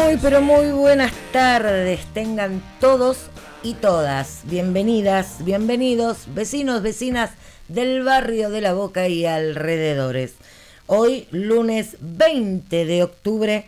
Muy, pero muy buenas tardes. Tengan todos y todas bienvenidas, bienvenidos, vecinos, vecinas del barrio de La Boca y alrededores. Hoy, lunes 20 de octubre,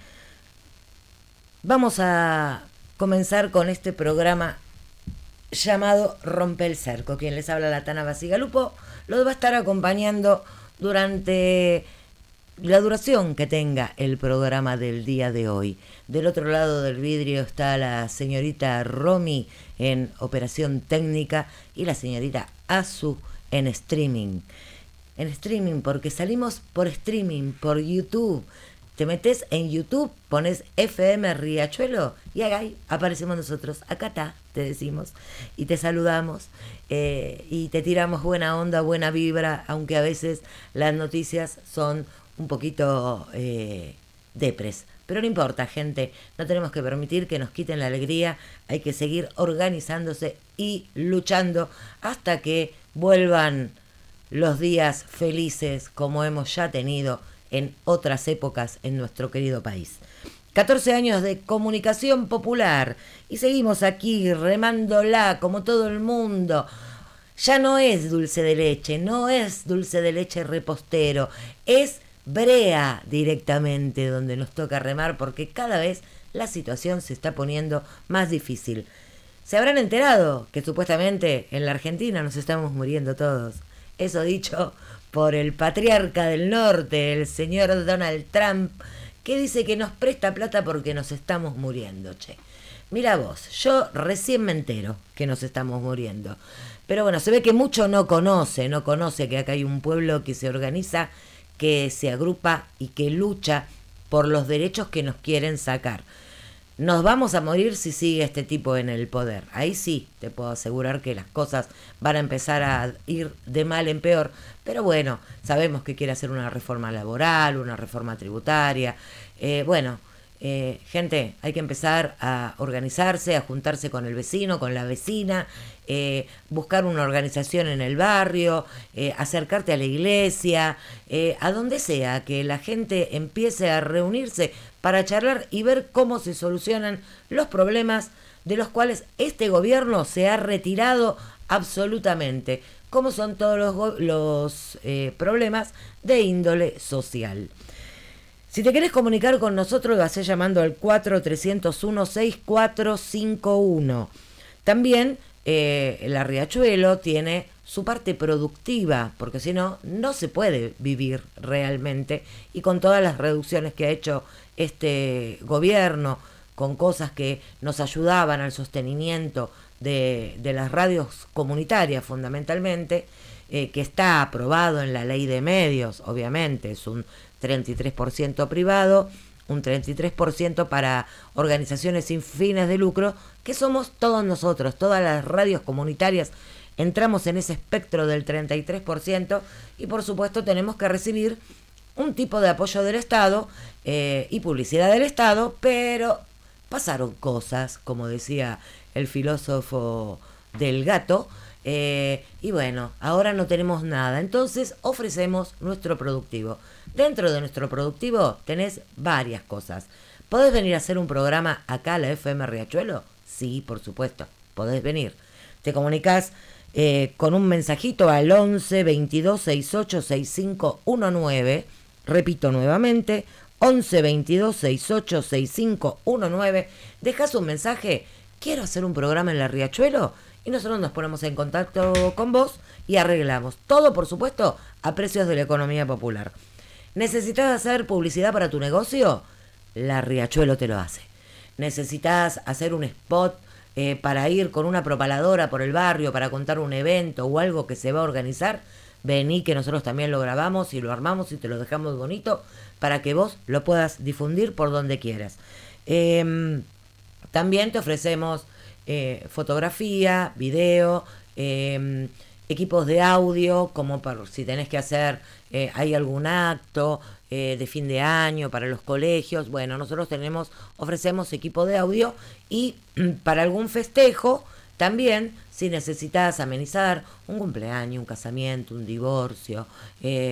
vamos a comenzar con este programa llamado Rompe el Cerco. Quien les habla, la Tana Basigalupo, los va a estar acompañando durante la duración que tenga el programa del día de hoy. Del otro lado del vidrio está la señorita Romy en operación técnica y la señorita Azu en streaming. En streaming porque salimos por streaming, por YouTube. Te metes en YouTube, pones FM Riachuelo y ahí aparecemos nosotros. Acá está, te decimos y te saludamos y te tiramos buena onda, buena vibra, aunque a veces las noticias son un poquito depres. Pero no importa, gente, no tenemos que permitir que nos quiten la alegría, hay que seguir organizándose y luchando hasta que vuelvan los días felices como hemos ya tenido en otras épocas en nuestro querido país. 14 años de comunicación popular y seguimos aquí remándola como todo el mundo. Ya no es dulce de leche, no es dulce de leche repostero, es brea directamente donde nos toca remar porque cada vez la situación se está poniendo más difícil. Se habrán enterado que supuestamente en la Argentina nos estamos muriendo todos. Eso dicho por el patriarca del norte, el señor Donald Trump, que dice que nos presta plata porque nos estamos muriendo, che. Mira vos, yo recién me entero que nos estamos muriendo. Pero bueno, se ve que mucho no conoce que acá hay un pueblo que se organiza, que se agrupa y que lucha por los derechos que nos quieren sacar. Nos vamos a morir si sigue este tipo en el poder. Ahí sí, te puedo asegurar que las cosas van a empezar a ir de mal en peor. Pero bueno, sabemos que quiere hacer una reforma laboral, una reforma tributaria. Gente, hay que empezar a organizarse, a juntarse con el vecino, con la vecina, buscar una organización en el barrio, acercarte a la iglesia, a donde sea, que la gente empiece a reunirse para charlar y ver cómo se solucionan los problemas de los cuales este gobierno se ha retirado absolutamente, como son todos los problemas de índole social. Si te querés comunicar con nosotros, lo hacés llamando al 4301-6451. También la Riachuelo tiene su parte productiva, porque si no, no se puede vivir realmente. Y con todas las reducciones que ha hecho este gobierno, con cosas que nos ayudaban al sostenimiento de las radios comunitarias fundamentalmente, que está aprobado en la ley de medios, obviamente, es un 33% privado, un 33% para organizaciones sin fines de lucro, que somos todos nosotros, todas las radios comunitarias, entramos en ese espectro del 33% y por supuesto tenemos que recibir un tipo de apoyo del Estado y publicidad del Estado, pero pasaron cosas, como decía el filósofo del gato, y bueno, ahora no tenemos nada, entonces ofrecemos nuestro productivo. Dentro de nuestro productivo tenés varias cosas. ¿Podés venir a hacer un programa acá a la FM Riachuelo? Sí, por supuesto, podés venir. Te comunicás con un mensajito al 11 22 68 65 19. Repito nuevamente, 11 22 68 65 19. Dejás un mensaje, quiero hacer un programa en la Riachuelo, y nosotros nos ponemos en contacto con vos y arreglamos. Todo, por supuesto, a precios de la economía popular. ¿Necesitas hacer publicidad para tu negocio? La Riachuelo te lo hace. ¿Necesitas hacer un spot para ir con una propaladora por el barrio para contar un evento o algo que se va a organizar? Vení, que nosotros también lo grabamos y lo armamos y te lo dejamos bonito para que vos lo puedas difundir por donde quieras. También te ofrecemos fotografía, video, equipos de audio, como para si tenés que hacer, hay algún acto de fin de año para los colegios. Bueno, nosotros ofrecemos equipo de audio y para algún festejo también, si necesitas amenizar un cumpleaños, un casamiento, un divorcio,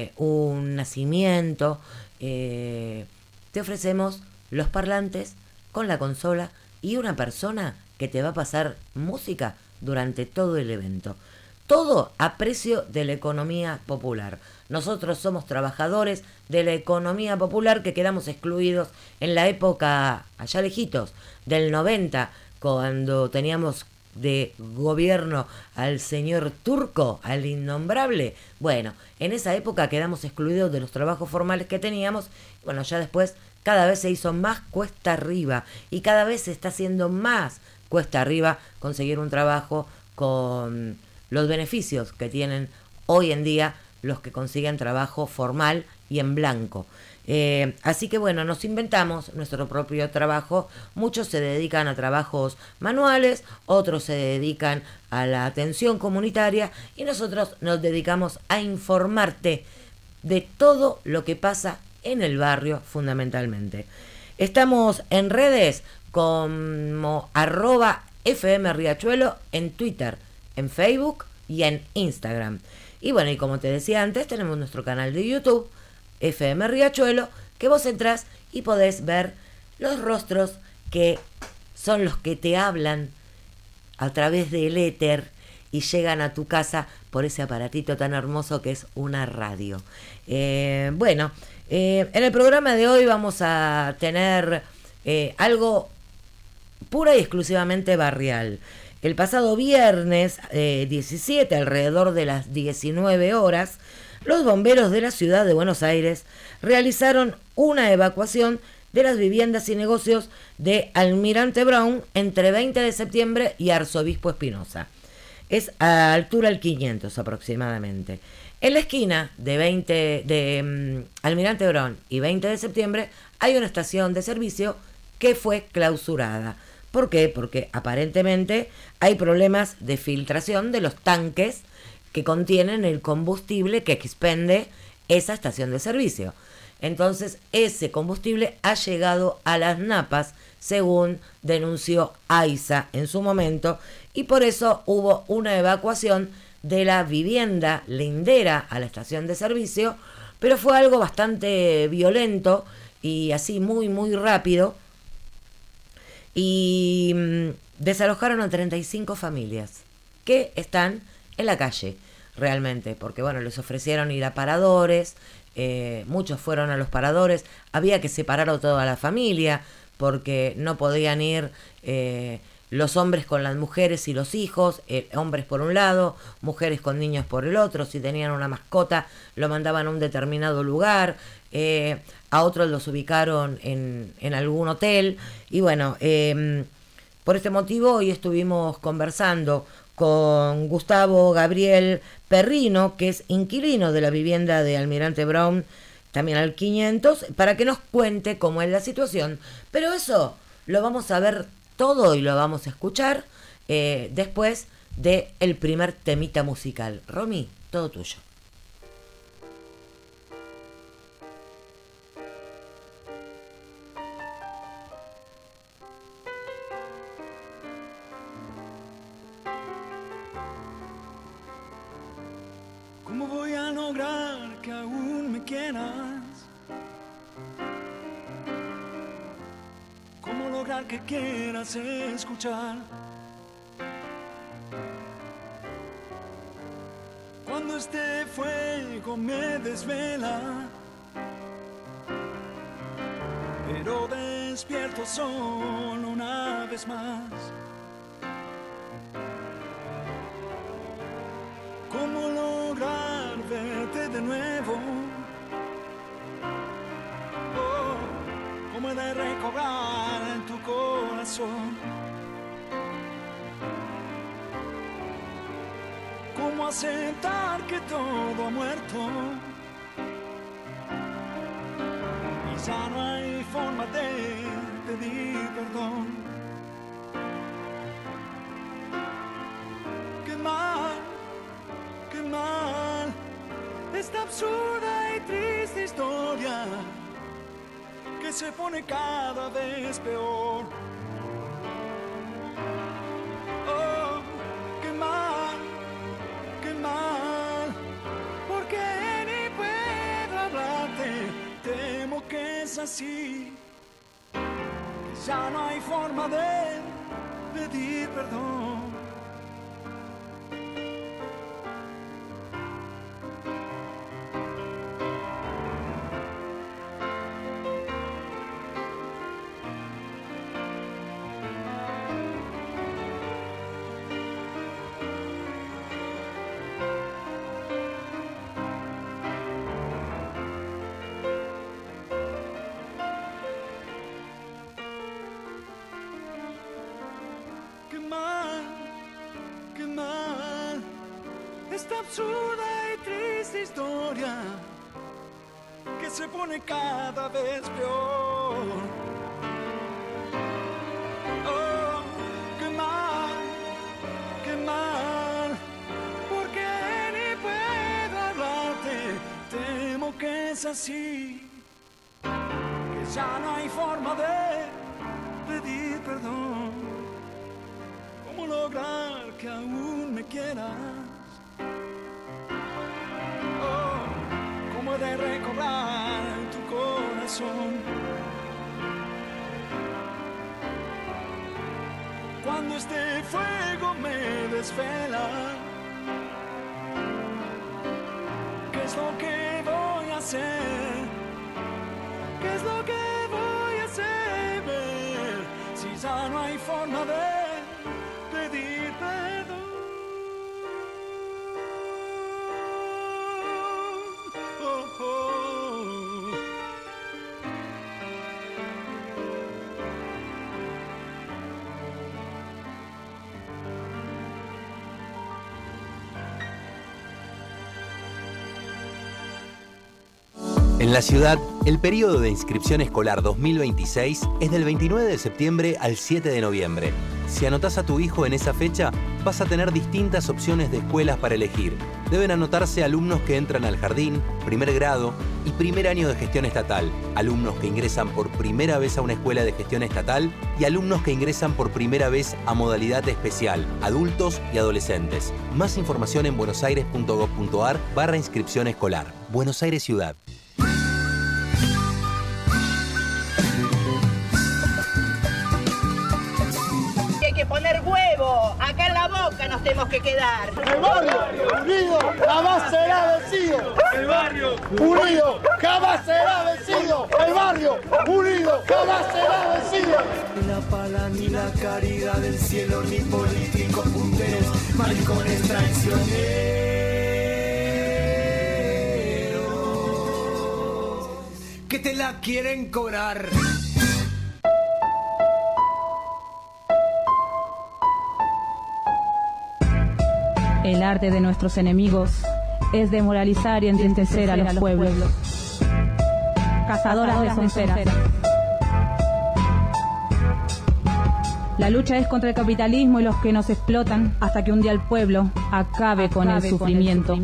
un nacimiento, te ofrecemos los parlantes con la consola y una persona que te va a pasar música durante todo el evento. Todo a precio de la economía popular. Nosotros somos trabajadores de la economía popular que quedamos excluidos en la época, allá lejitos, del 90, cuando teníamos de gobierno al señor Turco, al innombrable. Bueno, en esa época quedamos excluidos de los trabajos formales que teníamos. Bueno, ya después cada vez se hizo más cuesta arriba y cada vez se está haciendo más cuesta arriba conseguir un trabajo con los beneficios que tienen hoy en día los que consiguen trabajo formal y en blanco. Así que bueno, nos inventamos nuestro propio trabajo. Muchos se dedican a trabajos manuales, otros se dedican a la atención comunitaria y nosotros nos dedicamos a informarte de todo lo que pasa en el barrio fundamentalmente. Estamos en redes como @FM Riachuelo en Twitter, en Facebook y en Instagram. Y bueno, y como te decía antes, tenemos nuestro canal de YouTube, FM Riachuelo, que vos entrás y podés ver los rostros que son los que te hablan a través del éter y llegan a tu casa por ese aparatito tan hermoso que es una radio. En el programa de hoy vamos a tener algo pura y exclusivamente barrial. El pasado viernes 17, alrededor de las 19 horas, los bomberos de la ciudad de Buenos Aires realizaron una evacuación de las viviendas y negocios de Almirante Brown entre 20 de septiembre y Arzobispo Espinosa. Es a altura del 500 aproximadamente. En la esquina de Almirante Brown y 20 de septiembre hay una estación de servicio que fue clausurada. ¿Por qué? Porque aparentemente hay problemas de filtración de los tanques que contienen el combustible que expende esa estación de servicio. Entonces, ese combustible ha llegado a las napas, según denunció AISA en su momento, y por eso hubo una evacuación de la vivienda lindera a la estación de servicio, pero fue algo bastante violento y así muy, muy rápido. Y desalojaron a 35 familias que están en la calle realmente, porque bueno, les ofrecieron ir a paradores, muchos fueron a los paradores, había que separar a toda la familia porque no podían ir los hombres con las mujeres y los hijos, hombres por un lado, mujeres con niños por el otro. Si tenían una mascota lo mandaban a un determinado lugar, a otros los ubicaron en algún hotel. Y bueno, por este motivo hoy estuvimos conversando con Gustavo Gabriel Perrino, que es inquilino de la vivienda de Almirante Brown, también al 500, para que nos cuente cómo es la situación. Pero eso lo vamos a ver todo y lo vamos a escuchar después del primer temita musical. Romy, todo tuyo. ¿Cómo voy a lograr que aún me quieras? ¿Cómo lograr que quieras escuchar? Cuando este fuego me desvela, pero despierto solo una vez más. ¿Cómo lograr verte de nuevo? Oh, ¿cómo he de recobrar en tu corazón? ¿Cómo aceptar que todo ha muerto? Y ya no hay forma de pedir perdón. Qué mal esta absurda y triste historia que se pone cada vez peor. Oh, qué mal, porque ni puedo hablarte, temo que es así, que ya no hay forma de pedir perdón. Qué mal, esta absurda y triste historia que se pone cada vez peor. Oh, qué mal, porque ni puedo hablarte, temo que es así, que ya no hay forma de pedir perdón. ¿Cómo lograr que aún me quieras? Oh, ¿cómo he de recobrar tu corazón? Cuando este fuego me desvela, ¿qué es lo que voy a hacer? ¿Qué es lo que voy a hacer? Si ya no hay forma de pedir perdón. Oh, oh. En la ciudad, el periodo de inscripción escolar 2026 es del 29 de septiembre al 7 de noviembre. Si anotás a tu hijo en esa fecha, vas a tener distintas opciones de escuelas para elegir. Deben anotarse alumnos que entran al jardín, primer grado y primer año de gestión estatal, alumnos que ingresan por primera vez a una escuela de gestión estatal y alumnos que ingresan por primera vez a modalidad especial, adultos y adolescentes. Más información en buenosaires.gov.ar/inscripción escolar. Buenos Aires Ciudad. Poner huevo, acá en la boca nos tenemos que quedar. El barrio unido jamás será vencido. El barrio unido jamás será vencido. El barrio unido jamás será vencido. Ni la pala ni la caridad del cielo, ni políticos punteros, maricones traicioneros, que te la quieren cobrar. El arte de nuestros enemigos es demoralizar y entristecer a los pueblos. Cazadoras de sonceras. La lucha es contra el capitalismo y los que nos explotan hasta que un día el pueblo acabe con el sufrimiento.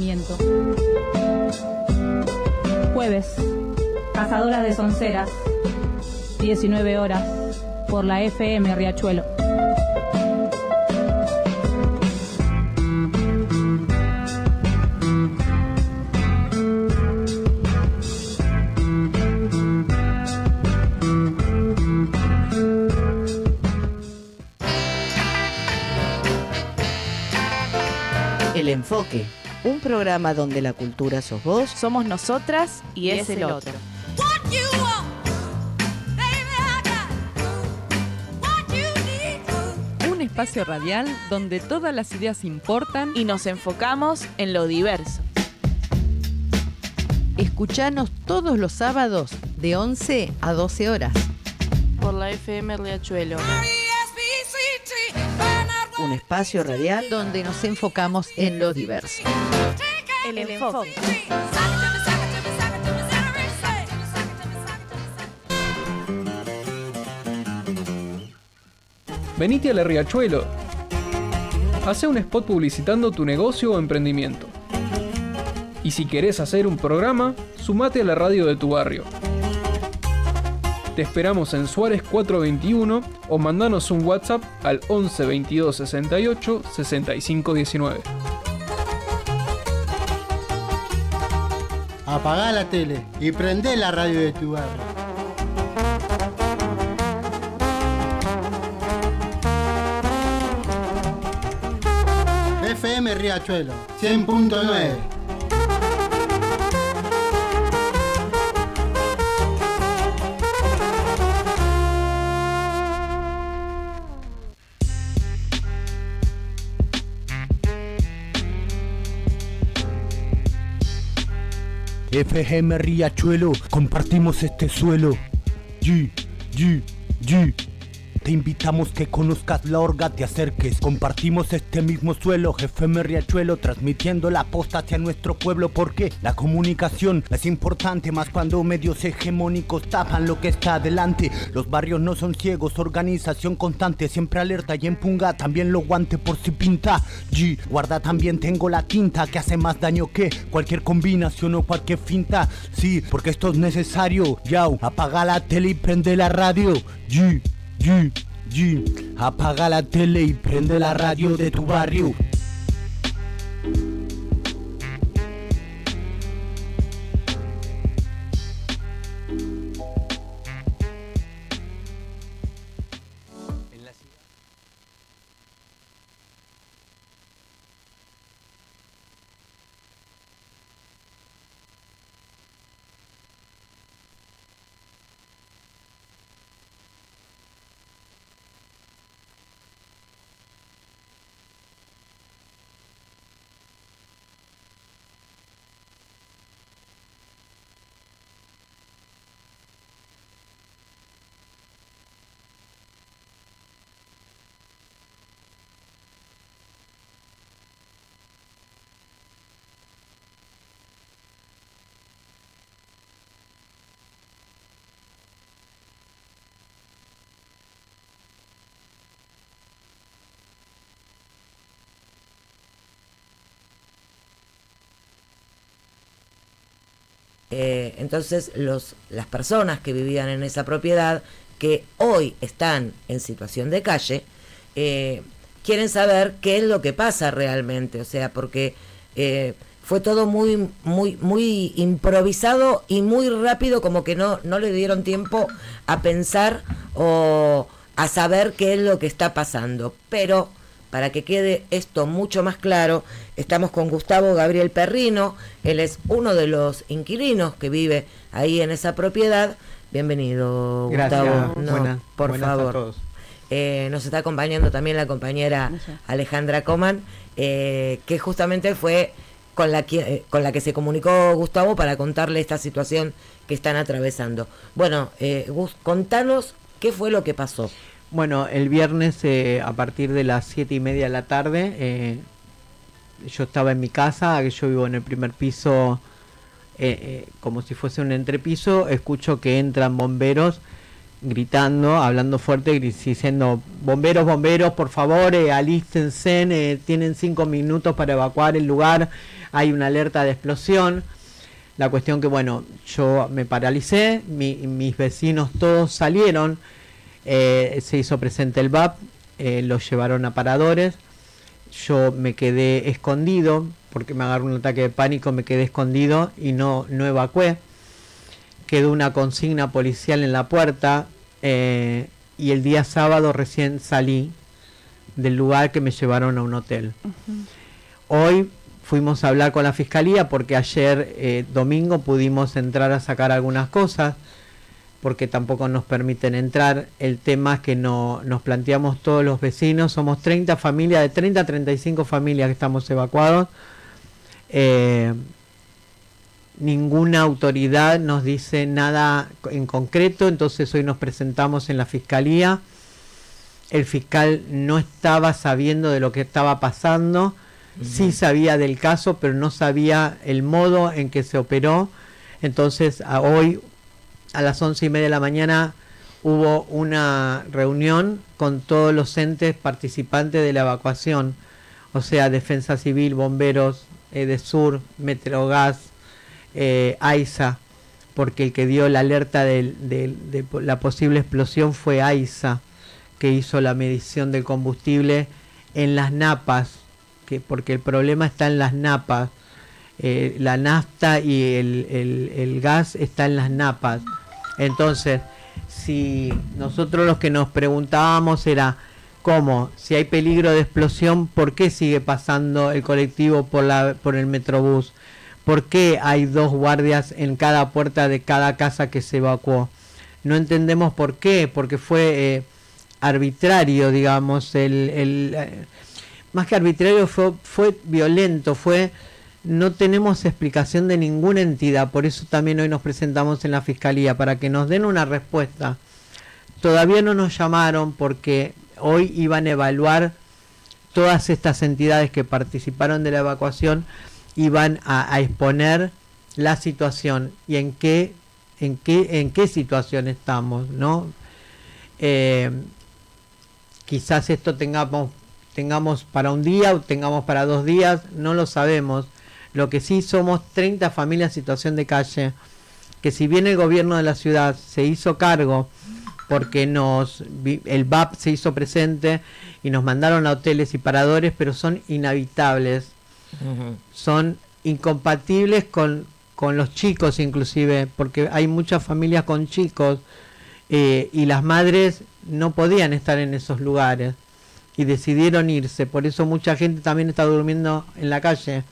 Jueves, Cazadoras de sonceras, 19 horas, por la FM Riachuelo. El Enfoque, un programa donde la cultura sos vos, somos nosotras y es el otro. Un espacio radial donde todas las ideas importan y nos enfocamos en lo diverso. Escuchanos todos los sábados de 11 a 12 horas. Por la FM Riachuelo. Un espacio radial donde nos enfocamos en lo diverso. El Enfoque. Venite a la Riachuelo. Hacé un spot publicitando tu negocio o emprendimiento. Y si querés hacer un programa, sumate a la radio de tu barrio. Te esperamos en Suárez 421 o mandanos un WhatsApp al 11 22 68 65 19. Apagá la tele y prendé la radio de tu barrio. FM Riachuelo 100.9. FM Riachuelo, compartimos este suelo. G. Te invitamos que conozcas la orga, te acerques. Compartimos este mismo suelo, FM Riachuelo, transmitiendo la posta hacia nuestro pueblo, porque la comunicación es importante, más cuando medios hegemónicos tapan lo que está adelante. Los barrios no son ciegos, organización constante, siempre alerta y empunga, también lo guante por si pinta. G, guarda, también tengo la tinta que hace más daño que cualquier combinación o cualquier finta. Sí, porque esto es necesario. Yao, apaga la tele y prende la radio. G, apaga la tele y prende la radio de tu barrio. Entonces las personas que vivían en esa propiedad, que hoy están en situación de calle, quieren saber qué es lo que pasa realmente, o sea, porque fue todo muy improvisado y muy rápido, como que no le dieron tiempo a pensar o a saber qué es lo que está pasando. Pero para que quede esto mucho más claro, estamos con Gustavo Gabriel Perrino. Él es uno de los inquilinos que vive ahí en esa propiedad. Bienvenido, Gustavo. Gracias. Por favor. A todos. Nos está acompañando también la compañera Alejandra Coman, que justamente fue con la que se comunicó Gustavo para contarle esta situación que están atravesando. Bueno, Gus, contanos qué fue lo que pasó. Bueno, el viernes a partir de las 7:30 de la tarde, yo estaba en mi casa, yo vivo en el primer piso, como si fuese un entrepiso. Escucho que entran bomberos gritando, hablando fuerte, diciendo: bomberos, bomberos, por favor, alístense, tienen 5 minutos para evacuar el lugar, hay una alerta de explosión. La cuestión que, bueno, yo me paralicé, mis vecinos todos salieron. Se hizo presente el VAP, los llevaron a paradores. Yo me quedé escondido porque me agarró un ataque de pánico, me quedé escondido y no evacué. Quedó una consigna policial en la puerta, y el día sábado recién salí del lugar, que me llevaron a un hotel. Hoy fuimos a hablar con la fiscalía porque ayer domingo pudimos entrar a sacar algunas cosas, porque tampoco nos permiten entrar. El tema es que nos planteamos todos los vecinos, somos 30 familias, de 30 a 35 familias que estamos evacuados. Ninguna autoridad nos dice nada en concreto, entonces hoy nos presentamos en la fiscalía. El fiscal no estaba sabiendo de lo que estaba pasando, sí sabía del caso, pero no sabía el modo en que se operó. Entonces hoy a las 11:30 de la mañana hubo una reunión con todos los entes participantes de la evacuación, o sea, Defensa Civil, Bomberos, EDESUR, Metrogas, AISA, porque el que dio la alerta de la posible explosión fue AISA, que hizo la medición del combustible en las napas, porque el problema está en las napas. La nafta y el gas está en las napas. Entonces, si nosotros los que nos preguntábamos era ¿Cómo? Si hay peligro de explosión, ¿por qué sigue pasando el colectivo por el Metrobús? ¿Por qué hay 2 guardias en cada puerta de cada casa que se evacuó? No entendemos por qué, porque fue arbitrario, digamos, más que arbitrario fue violento, no tenemos explicación de ninguna entidad, por eso también hoy nos presentamos en la Fiscalía, para que nos den una respuesta. Todavía no nos llamaron porque hoy iban a evaluar todas estas entidades que participaron de la evacuación, iban a exponer la situación y en qué situación estamos, ¿no? Quizás esto tengamos para un día o tengamos para 2 días, no lo sabemos. Lo que sí, somos 30 familias en situación de calle, que si bien el gobierno de la ciudad se hizo cargo porque el VAP se hizo presente y nos mandaron a hoteles y paradores, pero son inhabitables, son incompatibles con los chicos inclusive, porque hay muchas familias con chicos y las madres no podían estar en esos lugares y decidieron irse, por eso mucha gente también está durmiendo en la calle.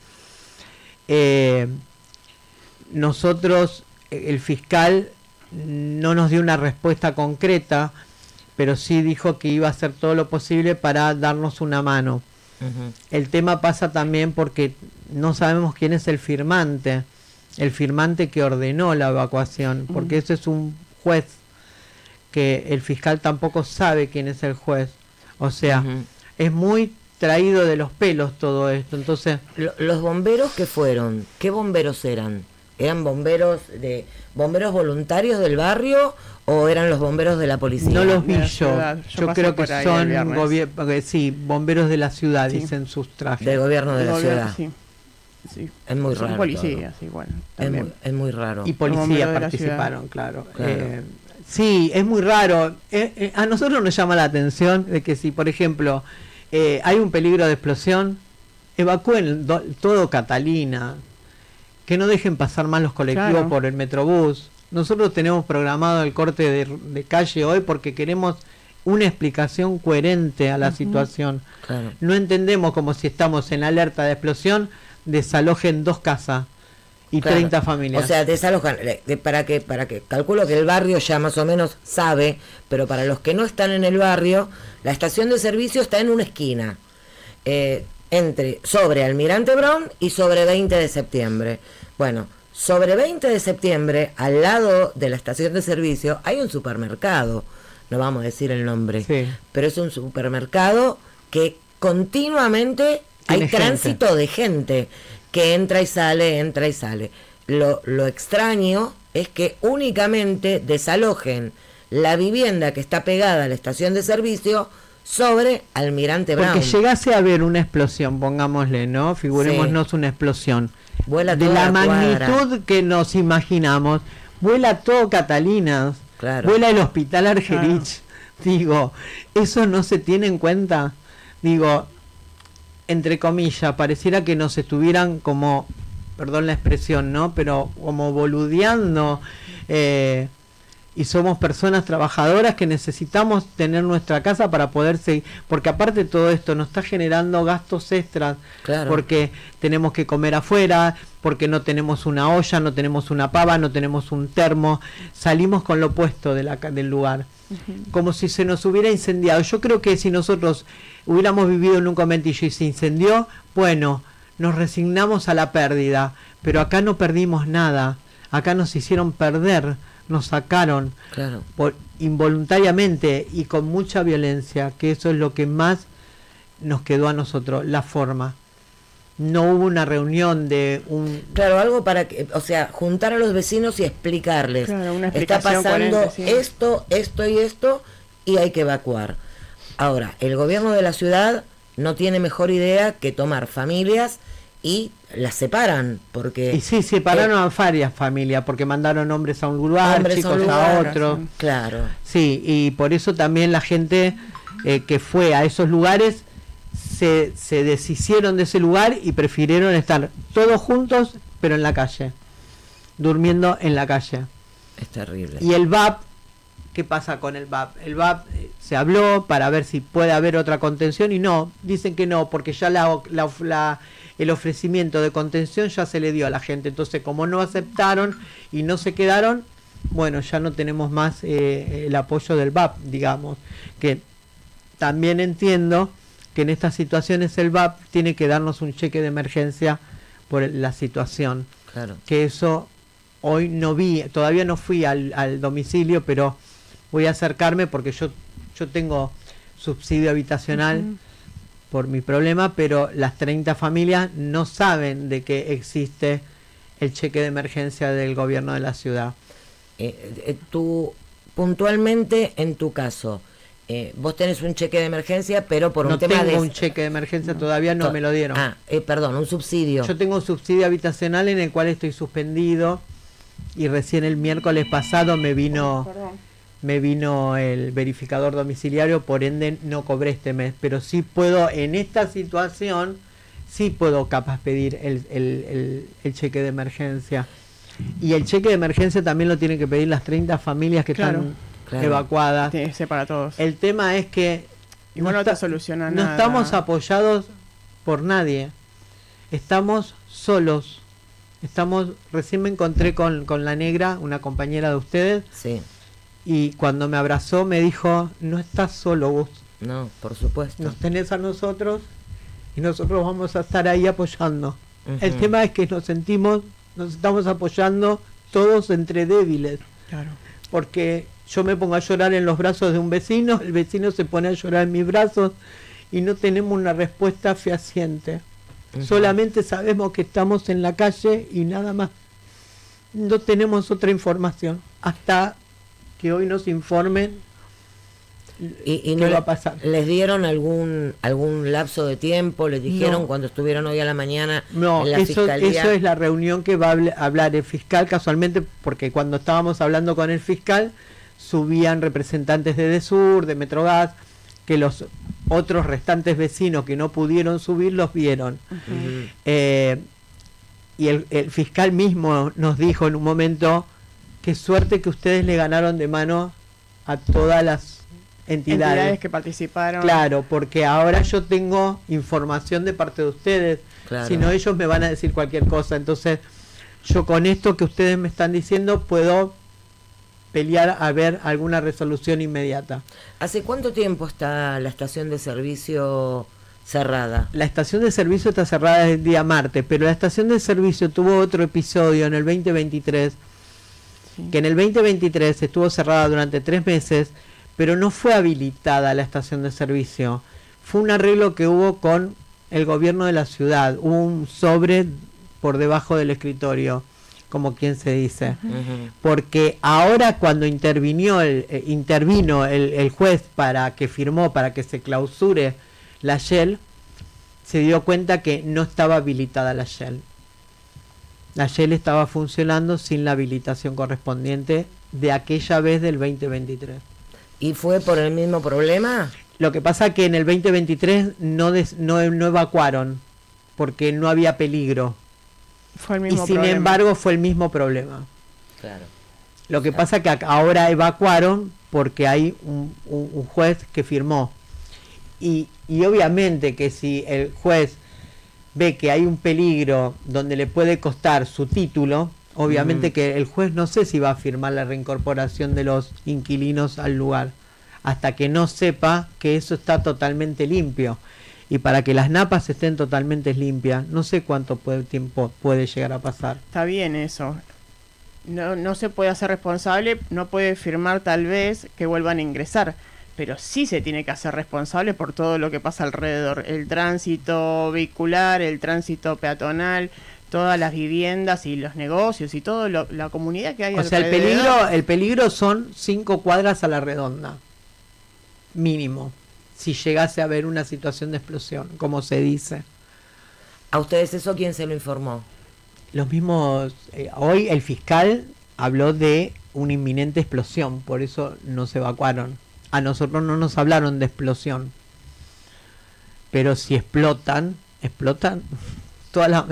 Nosotros, el fiscal no nos dio una respuesta concreta, pero sí dijo que iba a hacer todo lo posible para darnos una mano. El tema pasa también porque no sabemos quién es el firmante que ordenó la evacuación, porque eso es un juez, que el fiscal tampoco sabe quién es el juez. O sea, es muy traído de los pelos todo esto. Entonces, los bomberos que fueron, ¿qué bomberos eran? ¿Eran bomberos voluntarios del barrio o eran los bomberos de la policía? No los vi yo creo que son bomberos de la ciudad, dicen sus trajes. Del gobierno de la ciudad. Sí. Es muy raro. Policías igual. Es muy raro. Y policías participaron, claro. Sí, es muy raro. A nosotros nos llama la atención de que si, por ejemplo, hay un peligro de explosión, evacúen todo Catalina, que no dejen pasar más los colectivos por el Metrobús. Nosotros tenemos programado el corte de calle hoy porque queremos una explicación coherente a la situación. No entendemos como si estamos en alerta de explosión, desalojen 2 casas y 30 familias. O sea, desalojan, para que calculo que el barrio ya más o menos sabe, pero para los que no están en el barrio, la estación de servicio está en una esquina, sobre Almirante Brown y sobre 20 de septiembre. Bueno, sobre 20 de septiembre, al lado de la estación de servicio, hay un supermercado, no vamos a decir el nombre, pero es un supermercado que continuamente hay tránsito de gente que entra y sale. Lo extraño es que únicamente desalojen la vivienda que está pegada a la estación de servicio sobre Almirante Brown. Porque llegase a haber una explosión, pongámosle, ¿no? Figurémonos una explosión. Vuela de la magnitud que nos imaginamos. Vuela todo Catalinas. Vuela el Hospital Argerich. Digo, eso no se tiene en cuenta. Digo, entre comillas, pareciera que nos estuvieran como, perdón la expresión, ¿no? Pero como boludeando, y somos personas trabajadoras que necesitamos tener nuestra casa para poder seguir, porque aparte todo esto nos está generando gastos extras, porque tenemos que comer afuera, porque no tenemos una olla, no tenemos una pava, no tenemos un termo, salimos con lo opuesto del lugar. Como si se nos hubiera incendiado. Yo creo que si nosotros hubiéramos vivido en un conventillo y se incendió, bueno, nos resignamos a la pérdida, pero acá no perdimos nada, acá nos hicieron perder, nos sacaron involuntariamente y con mucha violencia, que eso es lo que más nos quedó a nosotros, la forma. No hubo una reunión de un... algo para que, o sea, juntar a los vecinos y explicarles. Está pasando esto y esto, y hay que evacuar. Ahora, el gobierno de la ciudad no tiene mejor idea que tomar familias y las separan, porque... Y sí, separaron a varias familias, porque mandaron hombres a un lugar, chicos a otro. Sí, y por eso también la gente que fue a esos lugares se deshicieron de ese lugar y prefirieron estar todos juntos, pero en la calle, durmiendo en la calle. Es terrible. Y el VAP, ¿qué pasa con el VAP? El VAP se habló para ver si puede haber otra contención y no, dicen que no, porque ya el ofrecimiento de contención ya se le dio a la gente. Entonces, como no aceptaron y no se quedaron, bueno, ya no tenemos más el apoyo del VAP, digamos. Que también entiendo que en estas situaciones el VAP tiene que darnos un cheque de emergencia por la situación. Claro. Que eso hoy no vi, todavía no fui al domicilio, pero voy a acercarme porque yo tengo subsidio habitacional por mi problema, pero las 30 familias no saben de que existe el cheque de emergencia del gobierno de la ciudad. Tú, puntualmente, en tu caso, vos tenés un cheque de emergencia, pero por un tema de... No tengo un cheque de emergencia, todavía no me lo dieron. Perdón, un subsidio. Yo tengo un subsidio habitacional en el cual estoy suspendido y recién el miércoles pasado me vino el verificador domiciliario, por ende no cobré este mes, pero sí puedo, en esta situación, sí puedo capaz pedir el cheque de emergencia. Y el cheque de emergencia también lo tienen que pedir las 30 familias que están evacuadas. Tiene que ser para todos. El tema es que igual no te soluciona nada. No estamos apoyados por nadie. Estamos solos. Recién me encontré con la negra, una compañera de ustedes. Sí. Y cuando me abrazó me dijo, no estás solo vos. No, por supuesto. Nos tenés a nosotros y nosotros vamos a estar ahí apoyando. El tema es que nos estamos apoyando todos entre débiles. Claro. Porque yo me pongo a llorar en los brazos de un vecino, el vecino se pone a llorar en mis brazos y no tenemos una respuesta fehaciente. Solamente sabemos que estamos en la calle y nada más. No tenemos otra información hasta que hoy nos informen y qué va a pasar. ¿Les dieron algún lapso de tiempo? ¿Les dijeron cuando estuvieron hoy a la mañana en la fiscalía? Eso es la reunión que va a hablar el fiscal casualmente, porque cuando estábamos hablando con el fiscal subían representantes de Edesur, de Metrogas, que los otros restantes vecinos que no pudieron subir los vieron. Y el fiscal mismo nos dijo en un momento, qué suerte que ustedes le ganaron de mano a todas las entidades que participaron. Claro, porque ahora yo tengo información de parte de ustedes. Claro. Si no, ellos me van a decir cualquier cosa. Entonces, yo con esto que ustedes me están diciendo puedo pelear a ver alguna resolución inmediata. ¿Hace cuánto tiempo está la estación de servicio cerrada? La estación de servicio está cerrada desde el día martes, pero la estación de servicio tuvo otro episodio en el 2023, que en el 2023 estuvo cerrada durante 3 meses, pero no fue habilitada la estación de servicio. Fue un arreglo que hubo con el gobierno de la ciudad, hubo un sobre por debajo del escritorio, como quien se dice, porque ahora cuando intervino el juez para que se clausure la Shell, se dio cuenta que no estaba habilitada la Shell. La Shell estaba funcionando sin la habilitación correspondiente de aquella vez del 2023. ¿Y fue por el mismo problema? Lo que pasa que en el 2023 no evacuaron porque no había peligro. Fue el mismo y sin problema. embargo fue el mismo problema. Claro. Lo que pasa que ahora evacuaron porque hay un juez que firmó. Y obviamente que si el juez ve que hay un peligro donde le puede costar su título, obviamente que el juez no sé si va a firmar la reincorporación de los inquilinos al lugar, hasta que no sepa que eso está totalmente limpio. Y para que las napas estén totalmente limpias, no sé cuánto tiempo puede llegar a pasar. Está bien eso. No se puede hacer responsable, no puede firmar tal vez que vuelvan a ingresar, pero sí se tiene que hacer responsable por todo lo que pasa alrededor. El tránsito vehicular, el tránsito peatonal, todas las viviendas y los negocios y todo la comunidad que hay alrededor. O sea, el peligro son 5 cuadras a la redonda, mínimo, si llegase a haber una situación de explosión, como se dice. ¿A ustedes eso quién se lo informó? Los mismos, hoy el fiscal habló de una inminente explosión, por eso nos evacuaron. A nosotros no nos hablaron de explosión, pero si explotan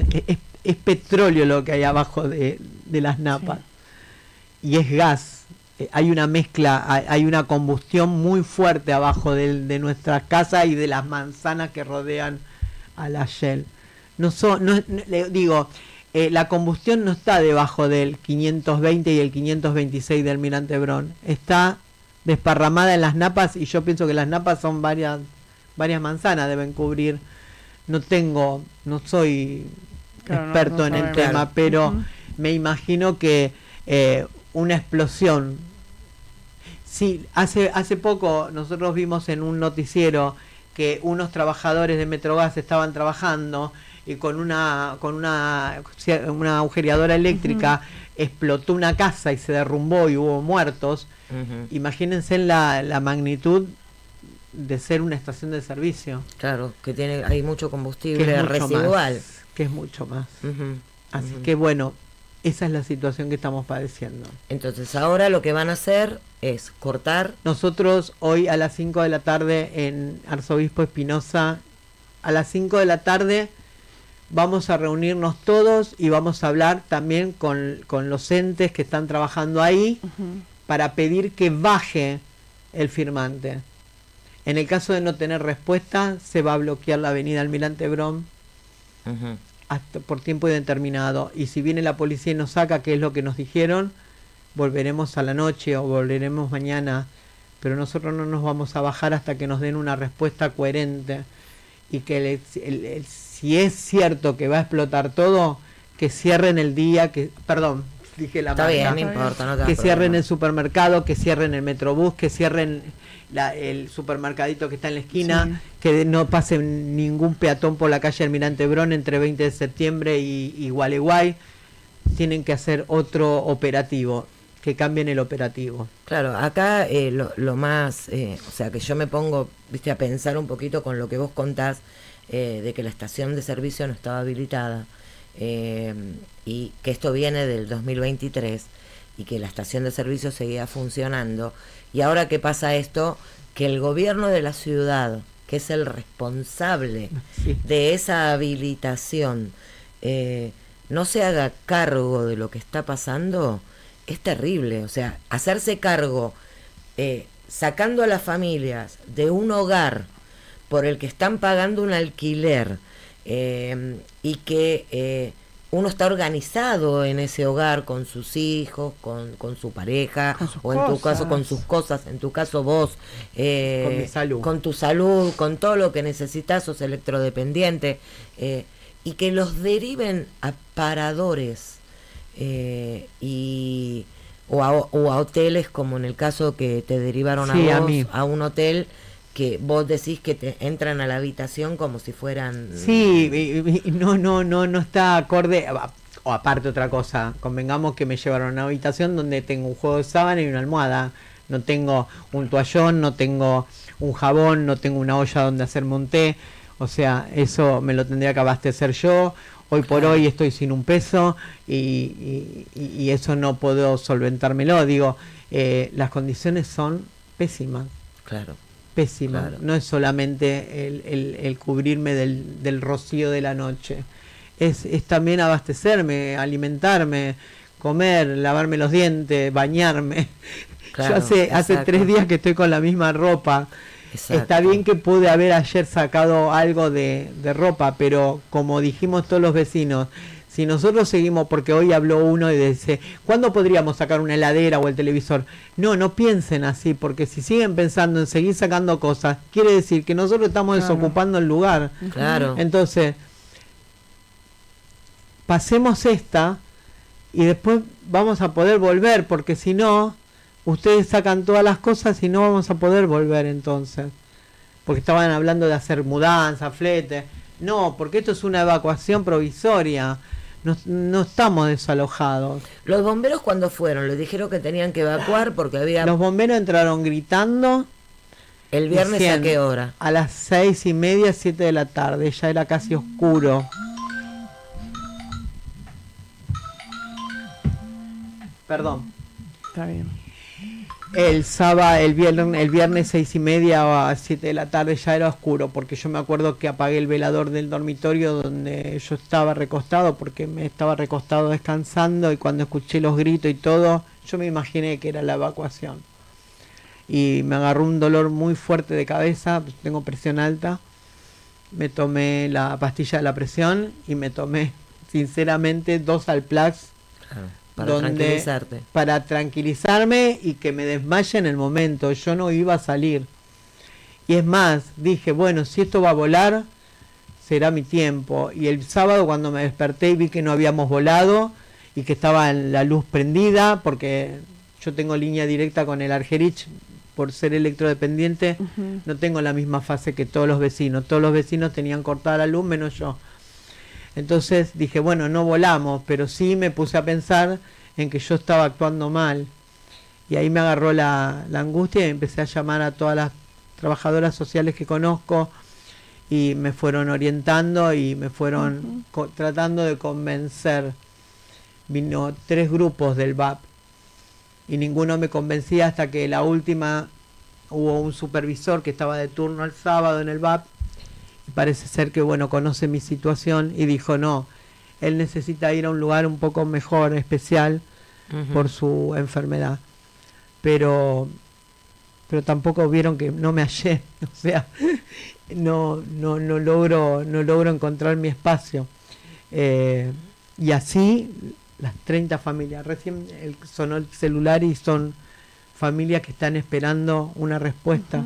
es petróleo lo que hay abajo de las napas, y es gas, hay una mezcla, hay una combustión muy fuerte abajo de nuestra casa y de las manzanas que rodean a la Shell. Le digo, la combustión no está debajo del 520 y el 526 del Almirante Brown, está desparramada en las napas, y yo pienso que las napas son varias manzanas, deben cubrir. No soy experto en el tema, pero me imagino que una explosión. Sí, hace poco nosotros vimos en un noticiero que unos trabajadores de Metrogas estaban trabajando y con una agujereadora eléctrica explotó una casa y se derrumbó y hubo muertos. Imagínense la magnitud de ser una estación de servicio. Claro, que hay mucho combustible residual. Que es mucho más. Así que bueno, esa es la situación que estamos padeciendo. Entonces ahora lo que van a hacer es cortar. Nosotros hoy a las 5 de la tarde en Arzobispo Espinosa, a las 5 de la tarde vamos a reunirnos todos y vamos a hablar también con los entes que están trabajando ahí para pedir que baje el firmante. En el caso de no tener respuesta, se va a bloquear la avenida Almirante Brown hasta por tiempo indeterminado. Y si viene la policía y nos saca, que es lo que nos dijeron, volveremos a la noche o volveremos mañana. Pero nosotros no nos vamos a bajar hasta que nos den una respuesta coherente. Y que si es cierto que va a explotar todo, que cierren el día, dije la marca. Está bien, no importa, que cierren el supermercado, que cierren el Metrobús, que cierren el supermercadito que está en la esquina, que no pase ningún peatón por la calle Almirante Brown entre 20 de septiembre y Gualeguay. Tienen que hacer otro operativo, que cambien el operativo. Claro, acá lo más, o sea, que yo me pongo, a pensar un poquito con lo que vos contás, de que la estación de servicio no estaba habilitada, y que esto viene del 2023 y que la estación de servicio seguía funcionando. Y ahora que pasa esto, que el gobierno de la ciudad, que es el responsable de esa habilitación, no se haga cargo de lo que está pasando, es terrible. O sea, hacerse cargo, sacando a las familias de un hogar por el que están pagando un alquiler, y que uno está organizado en ese hogar con sus hijos, con su pareja, o en tu caso con sus cosas, en tu caso vos, con mi salud, con tu salud, con todo lo que necesitas, sos electrodependiente, y que los deriven a paradores, o a hoteles, como en el caso que te derivaron a vos, a un hotel que vos decís que te entran a la habitación como si fueran... Sí, no está acorde. O aparte otra cosa, convengamos que me llevaron a una habitación donde tengo un juego de sábana y una almohada. No tengo un toallón, no tengo un jabón, no tengo una olla donde hacerme un té. O sea, eso me lo tendría que abastecer yo. Hoy por hoy estoy sin un peso y eso no puedo solventármelo. Digo, las condiciones son pésimas. Claro. Pésima, claro. No es solamente el cubrirme del rocío de la noche, es también abastecerme, alimentarme, comer, lavarme los dientes, bañarme. Claro, yo hace 3 días que estoy con la misma ropa. Exacto. Está bien que pude haber ayer sacado algo de ropa, pero como dijimos todos los vecinos, si nosotros seguimos, porque hoy habló uno y dice, ¿cuándo podríamos sacar una heladera o el televisor? No piensen así, porque si siguen pensando en seguir sacando cosas, quiere decir que nosotros estamos desocupando el lugar. Claro. Entonces, pasemos esta y después vamos a poder volver, porque si no, ustedes sacan todas las cosas y no vamos a poder volver entonces. Porque estaban hablando de hacer mudanza, flete. No, porque esto es una evacuación provisoria. No estamos desalojados. ¿Los bomberos cuándo fueron? Les dijeron que tenían que evacuar porque había... Los bomberos entraron gritando. ¿El viernes a qué hora? A las 6:30, 7 de la tarde. Ya era casi oscuro. Perdón. Está bien. El sábado, el viernes 6:30 a 7 de la tarde ya era oscuro, porque yo me acuerdo que apagué el velador del dormitorio donde yo estaba recostado, porque me estaba recostado descansando, y cuando escuché los gritos y todo, yo me imaginé que era la evacuación. Y me agarró un dolor muy fuerte de cabeza, tengo presión alta. Me tomé la pastilla de la presión y me tomé, sinceramente, 2 Alplax. Para tranquilizarte. Para tranquilizarme y que me desmaye en el momento. Yo no iba a salir. Y es más, dije, bueno, si esto va a volar, será mi tiempo. Y el sábado cuando me desperté y vi que no habíamos volado y que estaba la luz prendida, porque yo tengo línea directa con el Argerich, por ser electrodependiente, no tengo la misma fase que todos los vecinos. Todos los vecinos tenían cortada la luz, menos yo. Entonces dije, bueno, no volamos, pero sí me puse a pensar en que yo estaba actuando mal. Y ahí me agarró la angustia y empecé a llamar a todas las trabajadoras sociales que conozco y me fueron orientando y me fueron tratando de convencer. Vino 3 grupos del VAP y ninguno me convencía hasta que la última hubo un supervisor que estaba de turno el sábado en el VAP y parece ser que bueno, conoce mi situación y dijo no, él necesita ir a un lugar un poco mejor, especial por su enfermedad, pero tampoco vieron que no me hallé, o sea, no logro encontrar mi espacio, y así las 30 familias, recién sonó el celular y son familias que están esperando una respuesta.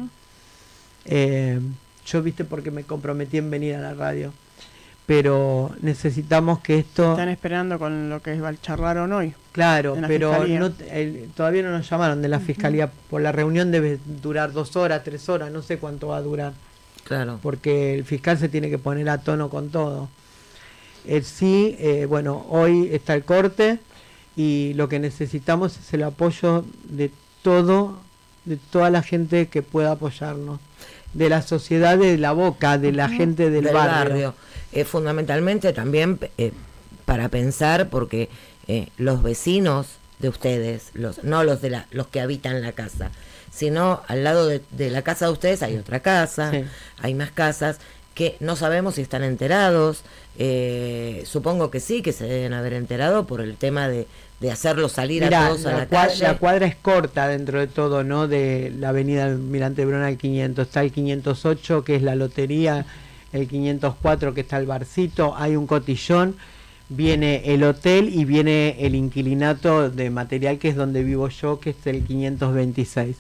Yo viste porque me comprometí en venir a la radio, pero necesitamos que esto... Están esperando con lo que charlaron hoy. Claro, pero todavía no nos llamaron de la fiscalía, por la reunión debe durar 2 horas, 3 horas, no sé cuánto va a durar. Claro. Porque el fiscal se tiene que poner a tono con todo. Sí, bueno, hoy está el corte y lo que necesitamos es el apoyo de toda la gente que pueda apoyarnos, de la sociedad de La Boca, de la gente del barrio. Fundamentalmente también para pensar, porque los vecinos de ustedes, no los que habitan la casa, sino al lado de la casa de ustedes hay otra casa, hay más casas que no sabemos si están enterados. Supongo que sí, que se deben haber enterado por el tema de hacerlos salir a todos a la calle. La cuadra es corta dentro de todo, ¿no? De la avenida Almirante Brown al 500. Está el 508, que es la lotería, el 504, que está el barcito, hay un cotillón, viene el hotel y viene el inquilinato de material, que es donde vivo yo, que es el 526.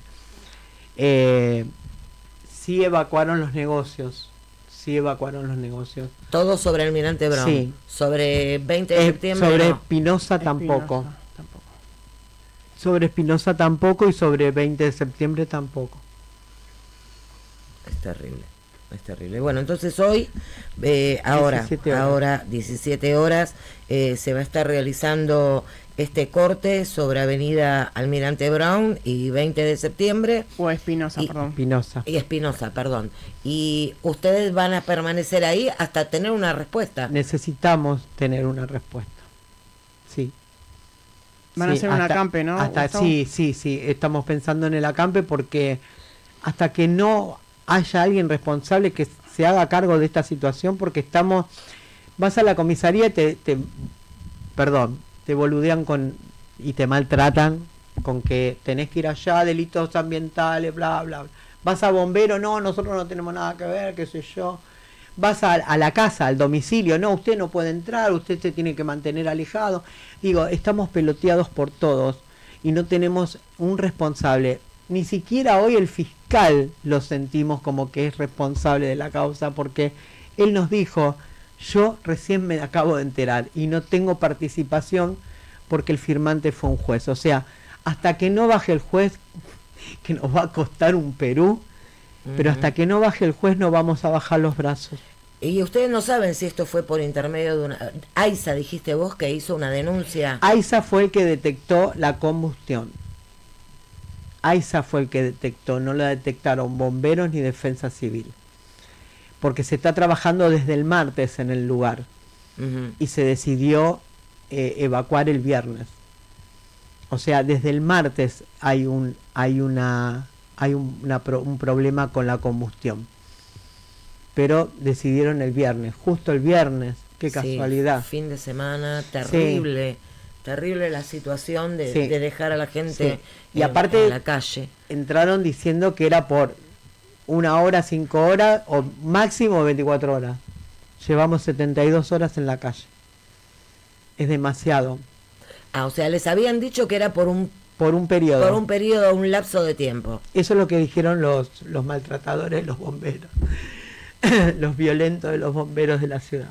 Sí evacuaron los negocios. Todo sobre Almirante Brown. Sí. Sobre 20 de septiembre. Sobre no. Espinosa tampoco. Sobre Espinosa tampoco y sobre 20 de septiembre tampoco. Es terrible. Bueno, entonces hoy, ahora 17 horas, se va a estar realizando este corte sobre Avenida Almirante Brown y 20 de septiembre. O Espinosa, perdón. Y Espinosa, perdón. Y ustedes van a permanecer ahí hasta tener una respuesta. Necesitamos tener una respuesta. Sí. Van a hacer un acampe, ¿no? Sí, estamos pensando en el acampe porque hasta que no haya alguien responsable que se haga cargo de esta situación, porque vas a la comisaría y te boludean y te maltratan con que tenés que ir allá, delitos ambientales, bla, bla, bla. Vas a bombero, no, nosotros no tenemos nada que ver, qué sé yo. Vas a la casa, al domicilio, no, usted no puede entrar, usted se tiene que mantener alejado. Digo, estamos peloteados por todos y no tenemos un responsable. Ni siquiera hoy el fiscal lo sentimos como que es responsable de la causa, porque él nos dijo, yo recién me acabo de enterar y no tengo participación porque el firmante fue un juez. O sea, hasta que no baje el juez, que nos va a costar un Perú, pero hasta que no baje el juez no vamos a bajar los brazos. Y ustedes no saben si esto fue por intermedio de una... AISA, dijiste vos, que hizo una denuncia. AISA fue el que detectó la combustión. AISA fue el que detectó, no la detectaron bomberos ni defensa civil. Porque se está trabajando desde el martes en el lugar. Y se decidió evacuar el viernes. O sea, desde el martes hay un problema con la combustión. Pero decidieron el viernes, justo el viernes, qué casualidad. Fin de semana terrible, Terrible la situación de dejar a la gente y aparte en la calle. Entraron diciendo que era por 1 hora, 5 horas o máximo 24 horas. Llevamos 72 horas en la calle. Es demasiado. O sea, les habían dicho que era por un periodo. Por un periodo, un lapso de tiempo. Eso es lo que dijeron los maltratadores de los bomberos. Los violentos de los bomberos de la ciudad.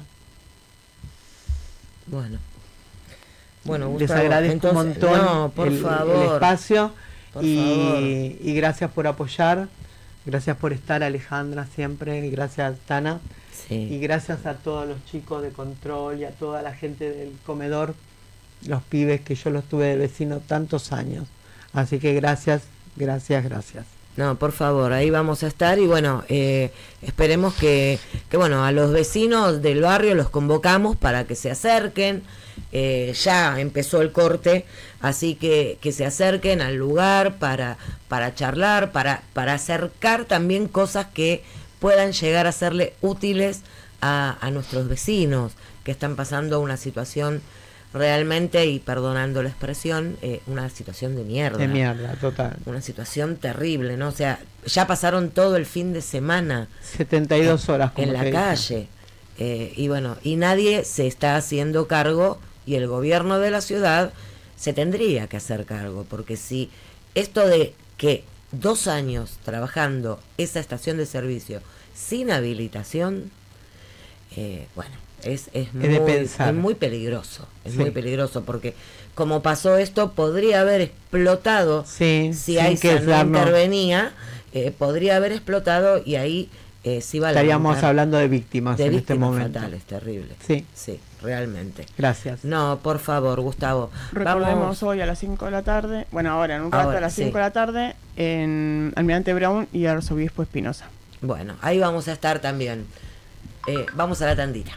Bueno, Gustavo, les agradezco un montón el espacio por y gracias por apoyar, gracias por estar, Alejandra, siempre, y gracias, Tana, y gracias a todos los chicos de control y a toda la gente del comedor, los pibes que yo los tuve de vecino tantos años, así que gracias. No, por favor, ahí vamos a estar y bueno, esperemos que a los vecinos del barrio los convocamos para que se acerquen. Ya empezó el corte, así que se acerquen al lugar para charlar, para acercar también cosas que puedan llegar a serle útiles a nuestros vecinos que están pasando una situación realmente, y perdonando la expresión, una situación de mierda. De mierda, total. Una situación terrible, ¿no? O sea, ya pasaron todo el fin de semana 72 horas como en la calle. Y bueno, y nadie se está haciendo cargo, y el gobierno de la ciudad se tendría que hacer cargo, porque si esto de que 2 años trabajando esa estación de servicio sin habilitación, es muy peligroso, muy peligroso, porque como pasó esto, podría haber explotado, si AISA no intervenía, podría haber explotado, y ahí sí va estaríamos hablando de víctimas en este momento. Fatales, terrible. Sí, realmente. Gracias. No, por favor, Gustavo. Recordemos hoy a las 5 de la tarde, ahora en un rato a las 5 de la tarde, en Almirante Brown y Arzobispo Espinosa. Bueno, ahí vamos a estar también. Vamos a la tandita.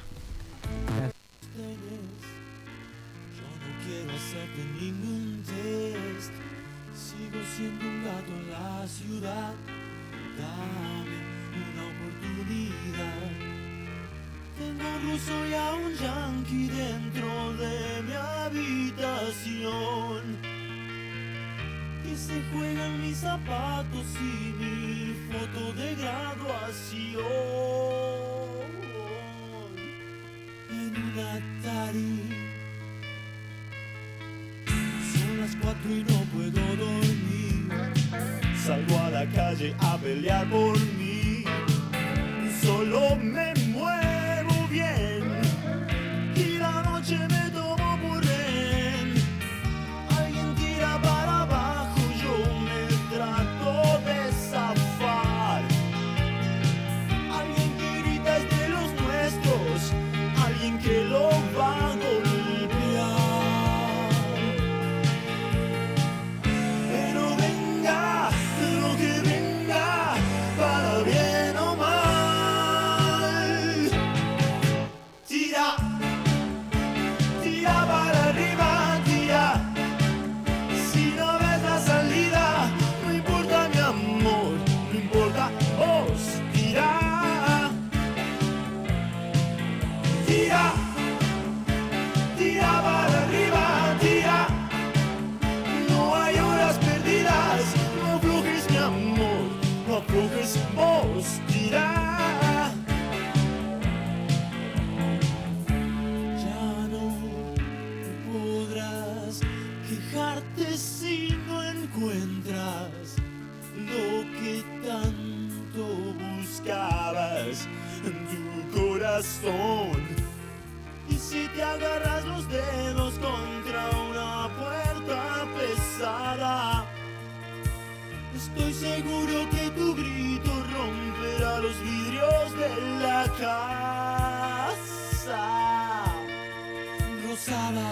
Yo no quiero hacerte ningún test. Sigo siendo un gato en la ciudad. Dame una oportunidad. Tengo un ruso y a un yanqui dentro de mi habitación, que se juegan mis zapatos y mi foto de graduación. En un Atari. Son las 4 y no puedo dormir. Salgo a la calle a pelear por mí. Solo me muevo bien y la noche me tomo por rehén. Alguien tira para abajo, yo me trato de zafar. Alguien que grita es de los nuestros, alguien que lo va a golpear. Pero venga lo que venga, para bien o mal. Tira, tira para arriba, tira. Si no ves la salida, no importa mi amor, no importa vos, tira. Tira, tira para arriba, tira. No hay horas perdidas, no aflojes mi amor, no aflojes vos, tira. Ya no podrás quejarte si no encuentras lo que tanto buscabas en tu corazón. Y si te agarras los dedos contra una puerta pesada, estoy seguro que tu grito romperá los vidrios de la casa. Rosada,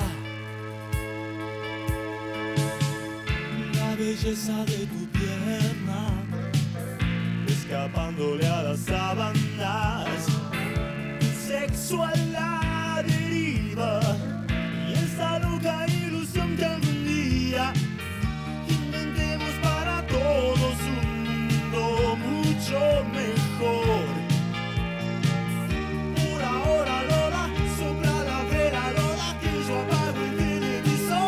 la belleza de tu pierna, escapándole a las sábanas, sexo a la deriva, y esa loca ilusión que algún día inventemos para todos un mundo mucho mejor. Por ahora, Lola, sopla la vela, Lola, que yo apago el televisor.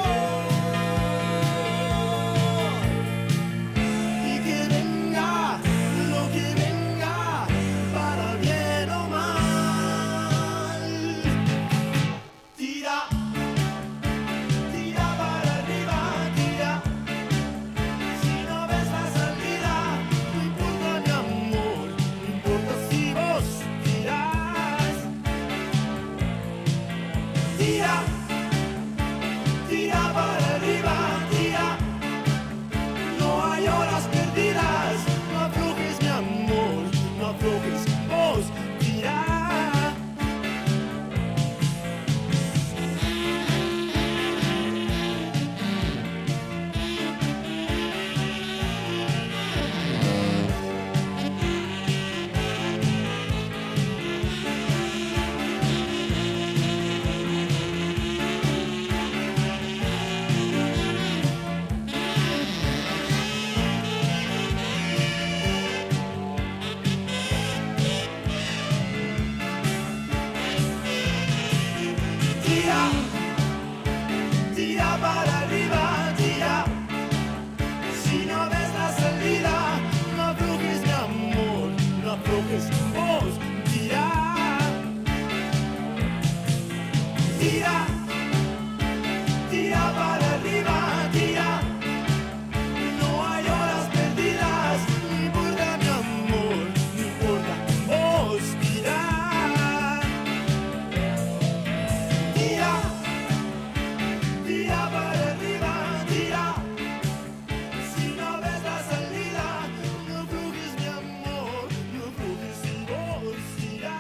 tira, tira para arriba, tira. No hay horas perdidas, no importa mi amor, no importa vos, tira. Tira, tira para arriba, tira. Si no ves la salida, no aflojes mi amor, no aflojes y vos, tira.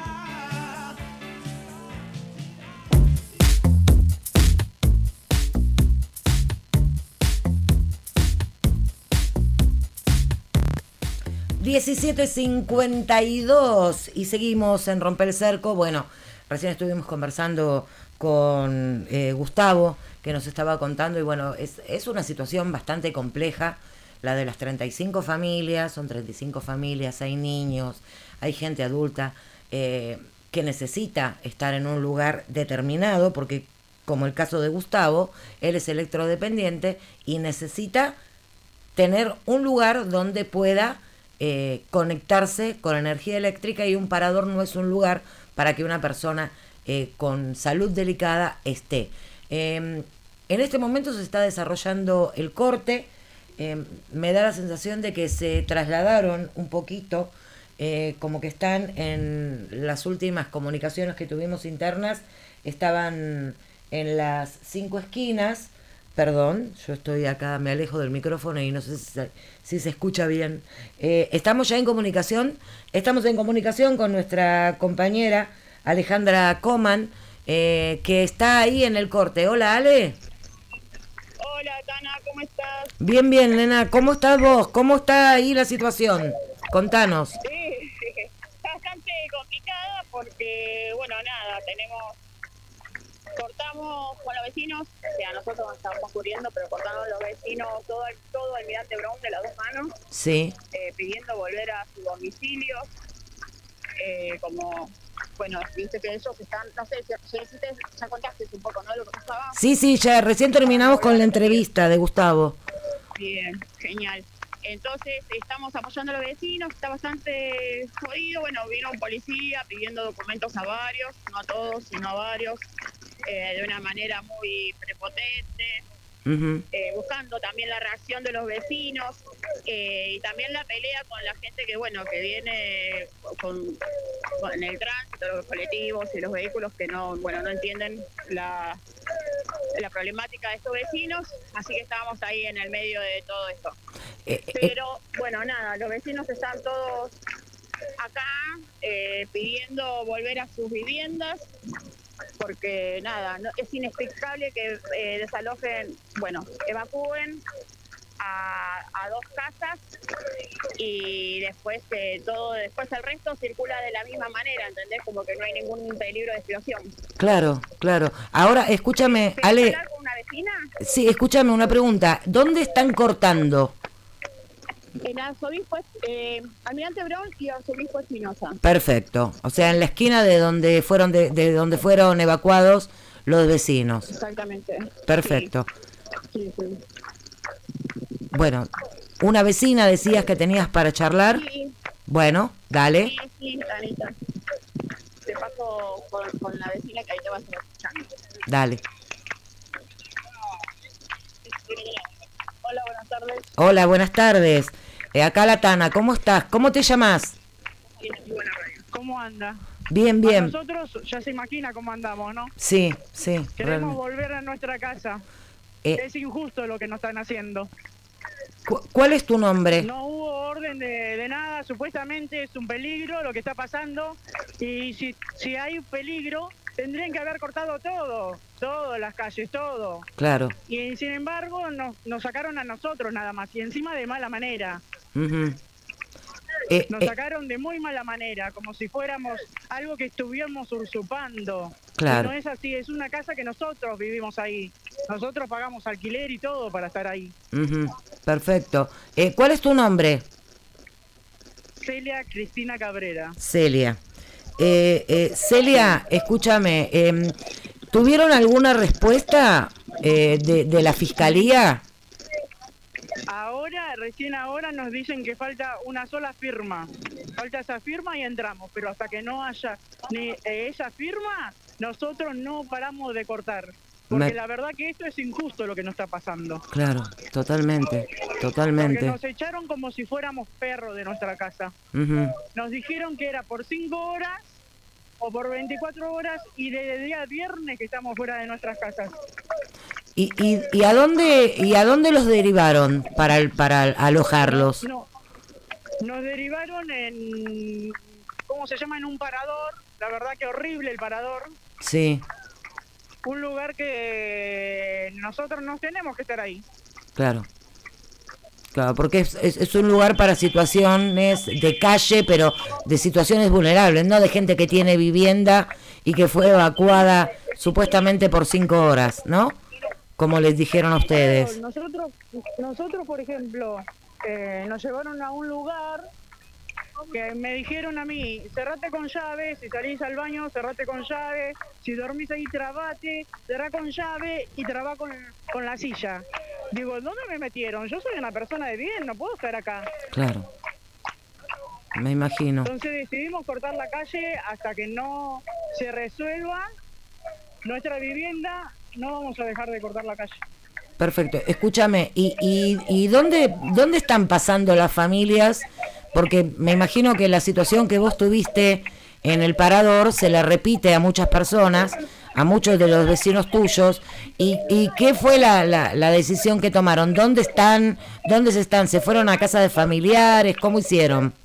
17:52 y seguimos en Romper el Cerco. Bueno, recién estuvimos conversando con Gustavo, que nos estaba contando, y bueno, es una situación bastante compleja, la de las 35 familias, son 35 familias, hay niños, hay gente adulta que necesita estar en un lugar determinado, porque como el caso de Gustavo, él es electrodependiente y necesita tener un lugar donde pueda conectarse con energía eléctrica, y un parador no es un lugar para que una persona con salud delicada esté. En este momento se está desarrollando el corte. Me da la sensación de que se trasladaron un poquito, como que están en las últimas comunicaciones que tuvimos internas, estaban en las 5 esquinas. Perdón, yo estoy acá, me alejo del micrófono y no sé si se escucha bien. Estamos ya en comunicación, con nuestra compañera Alejandra Coman, que está ahí en el corte. Hola, Ale. Hola, Tana, ¿cómo estás? Bien, nena, ¿cómo estás vos? ¿Cómo está ahí la situación? Contanos. Sí, bastante complicada porque, bueno, nada, cortamos con los vecinos, o sea, nosotros nos estamos cubriendo, pero cortamos los vecinos todo Almirante Brown de las dos manos, sí, pidiendo volver a su domicilio, como, bueno, viste que ellos están, no sé, si ya contaste un poco, ¿no?, lo que pasaba. Sí, ya recién terminamos con la entrevista de Gustavo. Bien, genial. Entonces estamos apoyando a los vecinos, está bastante jodido. Bueno, vino un policía pidiendo documentos a varios, no a todos, sino a varios, de una manera muy prepotente, buscando también la reacción de los vecinos, y también la pelea con la gente que, bueno, que viene con el tránsito, los colectivos y los vehículos que no entienden la problemática de estos vecinos, así que estábamos ahí en el medio de todo esto. Pero, bueno, nada, los vecinos están todos acá pidiendo volver a sus viviendas, porque nada, es inexplicable que desalojen, bueno, evacúen a dos casas y después después el resto circula de la misma manera, ¿entendés? Como que no hay ningún peligro de explosión. Claro. Ahora, escúchame, Ale. ¿Hablar con una vecina? Sí, escúchame una pregunta. ¿Dónde están cortando? En Arzobispo, Almirante Brown y Arzobispo Espinosa. Perfecto. O sea, en la esquina de donde fueron de donde fueron evacuados los vecinos. Exactamente. Perfecto. Sí. Bueno, una vecina decías que tenías para charlar. Sí. Bueno, dale. Sí, Anita. Te paso con la vecina que ahí te vas a estar escuchando. Dale. Hola, buenas tardes. Hola, buenas tardes. Acá la Tana, ¿cómo estás? ¿Cómo te llamas? ¿Cómo anda? Bien. Nosotros ya se imagina cómo andamos, ¿no? Sí. Queremos realmente volver a nuestra casa. Es injusto lo que nos están haciendo. ¿Cuál es tu nombre? No hubo orden de nada, supuestamente es un peligro lo que está pasando, y si hay peligro tendrían que haber cortado todo, las calles, todo. Claro. Y sin embargo nos sacaron a nosotros nada más, y encima de mala manera. Nos sacaron de muy mala manera, como si fuéramos algo que estuviéramos usurpando. Claro. Y no es así, es una casa que nosotros vivimos ahí. Nosotros pagamos alquiler y todo para estar ahí. Perfecto. ¿Cuál es tu nombre? Celia Cristina Cabrera. Celia. Celia, escúchame, ¿tuvieron alguna respuesta de la fiscalía? Recién ahora nos dicen que falta una sola firma. Falta esa firma y entramos, pero hasta que no haya ni esa firma, nosotros no paramos de cortar. Porque la verdad que esto es injusto lo que nos está pasando. Claro, totalmente. Porque nos echaron como si fuéramos perros de nuestra casa. Uh-huh. Nos dijeron que era por 5 horas o por 24 horas y desde el día viernes que estamos fuera de nuestras casas. ¿Y a dónde los derivaron para alojarlos? No, nos derivaron en, ¿cómo se llama? En un parador. La verdad que horrible el parador. Sí. Un lugar que nosotros no tenemos que estar ahí. Claro, porque es un lugar para situaciones de calle, pero de situaciones vulnerables, no de gente que tiene vivienda y que fue evacuada supuestamente por 5 horas, ¿no? Como les dijeron a ustedes. Nosotros por ejemplo, nos llevaron a un lugar que me dijeron a mí, cerrate con llave, si salís al baño, cerrate con llave, si dormís ahí, trabate, cerrá con llave y trabá con la silla. Digo, ¿dónde me metieron? Yo soy una persona de bien, no puedo estar acá. Claro, me imagino. Entonces decidimos cortar la calle hasta que no se resuelva nuestra vivienda, no vamos a dejar de cortar la calle. Perfecto, escúchame, ¿y dónde están pasando las familias? Porque me imagino que la situación que vos tuviste en el parador se la repite a muchas personas, a muchos de los vecinos tuyos. ¿Y qué fue la decisión que tomaron? ¿Dónde están? ¿Dónde se están? ¿Se fueron a casa de familiares? ¿Cómo hicieron?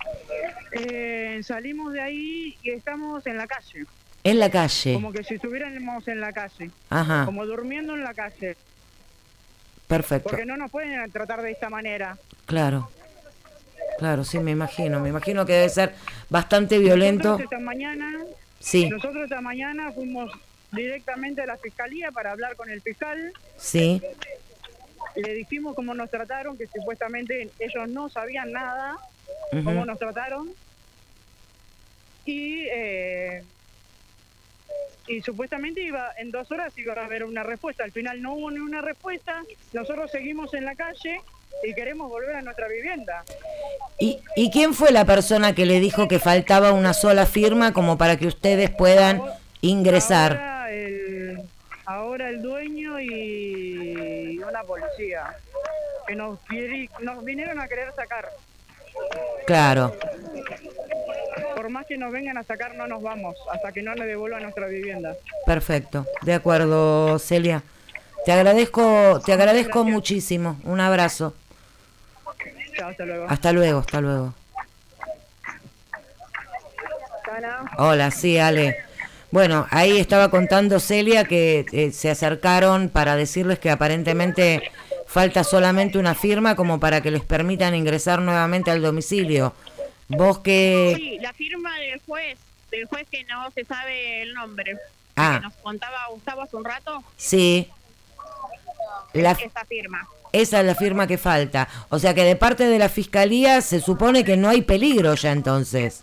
Salimos de ahí y estamos en la calle. En la calle. Como que si estuviéramos en la calle. Ajá. Como durmiendo en la calle. Perfecto. Porque no nos pueden tratar de esta manera. Claro, sí, me imagino que debe ser bastante violento. Nosotros esta mañana fuimos directamente a la fiscalía para hablar con el fiscal. Sí. Le dijimos cómo nos trataron, que supuestamente ellos no sabían nada, uh-huh, cómo nos trataron. Y supuestamente en 2 horas iba a haber una respuesta. Al final no hubo ni una respuesta. Nosotros seguimos en la calle y queremos volver a nuestra vivienda. ¿Y quién fue la persona que le dijo que faltaba una sola firma como para que ustedes puedan ingresar? Ahora el dueño y una policía que nos vinieron a querer sacar. Claro. Por más que nos vengan a sacar, no nos vamos hasta que no nos devuelvan nuestra vivienda. Perfecto, de acuerdo, Celia. Te agradezco muchísimo. Un abrazo. Chao, hasta luego. Hasta luego. Hola, sí, Ale. Bueno, ahí estaba contando Celia que se acercaron para decirles que aparentemente falta solamente una firma como para que les permitan ingresar nuevamente al domicilio. ¿Vos qué...? Sí, la firma del juez que no se sabe el nombre, que nos contaba Gustavo hace un rato. Sí. Esa firma. Esa es la firma que falta. O sea que de parte de la fiscalía se supone que no hay peligro ya entonces.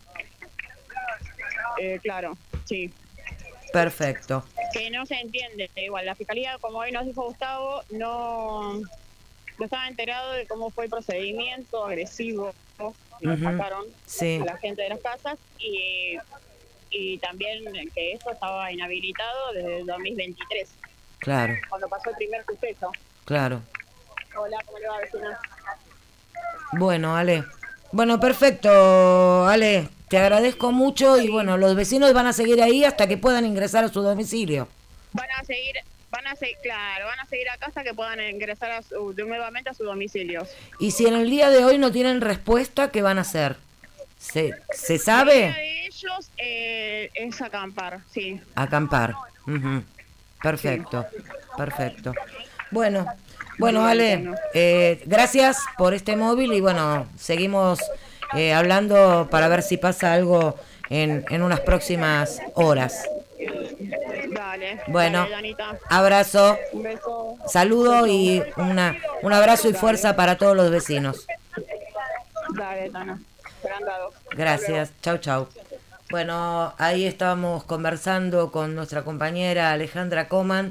Claro, sí. Perfecto. Que no se entiende. Igual, la fiscalía, como hoy nos dijo Gustavo, no estaba enterado de cómo fue el procedimiento agresivo. Nos sacaron a la gente de las casas y también que eso estaba inhabilitado desde el 2023. Claro. Cuando pasó el primer suceso. Claro. Hola, ¿cómo le va, vecina? Bueno, Ale. Bueno, perfecto, Ale. Te agradezco mucho y bueno, los vecinos van a seguir ahí hasta que puedan ingresar a su domicilio. Van a seguir acá hasta que puedan ingresar nuevamente a sus domicilios. Y si en el día de hoy no tienen respuesta, ¿qué van a hacer? ¿Se sabe? La idea de ellos es acampar, sí. Acampar. Uh-huh. Perfecto. Bueno, Ale, gracias por este móvil y bueno, seguimos hablando para ver si pasa algo en unas próximas horas. Dale. Bueno, dale, Danita. Abrazo, un beso, saludo y un abrazo y fuerza para todos los vecinos. Dale, Tana. Gracias, chau. Bueno, ahí estábamos conversando con nuestra compañera Alejandra Coman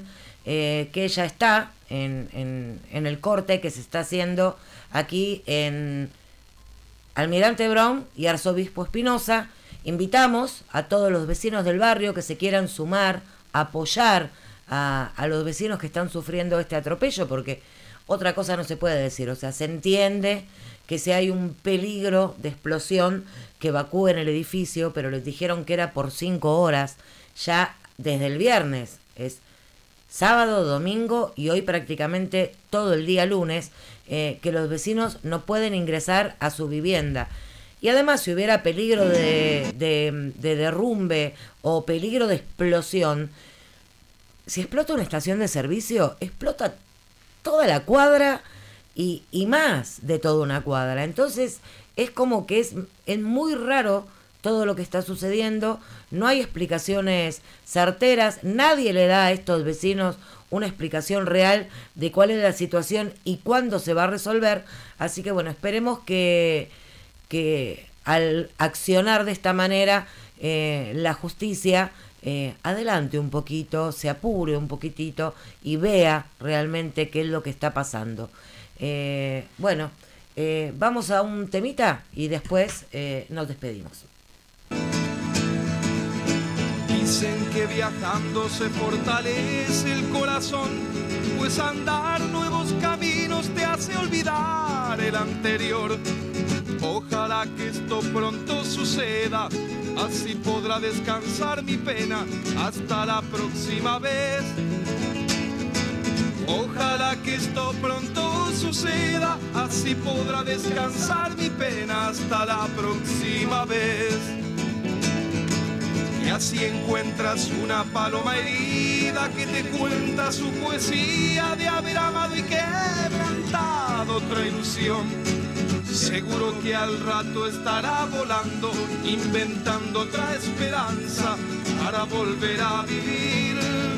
que ya está en el corte que se está haciendo aquí en Almirante Brown y Arzobispo Espinosa. Invitamos a todos los vecinos del barrio que se quieran sumar, apoyar a los vecinos que están sufriendo este atropello, porque otra cosa no se puede decir. O sea, se entiende que si hay un peligro de explosión, que evacúen el edificio, pero les dijeron que era por 5 horas, ya desde el viernes, es sábado, domingo y hoy prácticamente todo el día lunes, que los vecinos no pueden ingresar a su vivienda. Y además, si hubiera peligro de derrumbe o peligro de explosión, si explota una estación de servicio, explota toda la cuadra y más de toda una cuadra. Entonces, es como que es muy raro todo lo que está sucediendo. No hay explicaciones certeras. Nadie le da a estos vecinos una explicación real de cuál es la situación y cuándo se va a resolver. Así que, bueno, esperemos que al accionar de esta manera la justicia adelante un poquito, se apure un poquitito y vea realmente qué es lo que está pasando. Bueno, vamos a un temita y después nos despedimos. Dicen que viajando se fortalece el corazón, pues andar nuevos caminos te hace olvidar el anterior. Ojalá que esto pronto suceda, así podrá descansar mi pena hasta la próxima vez. Ojalá que esto pronto suceda, así podrá descansar mi pena hasta la próxima vez. Y así encuentras una paloma herida que te cuenta su poesía de haber amado y quebrantado otra ilusión. Seguro que al rato estará volando, inventando otra esperanza para volver a vivir.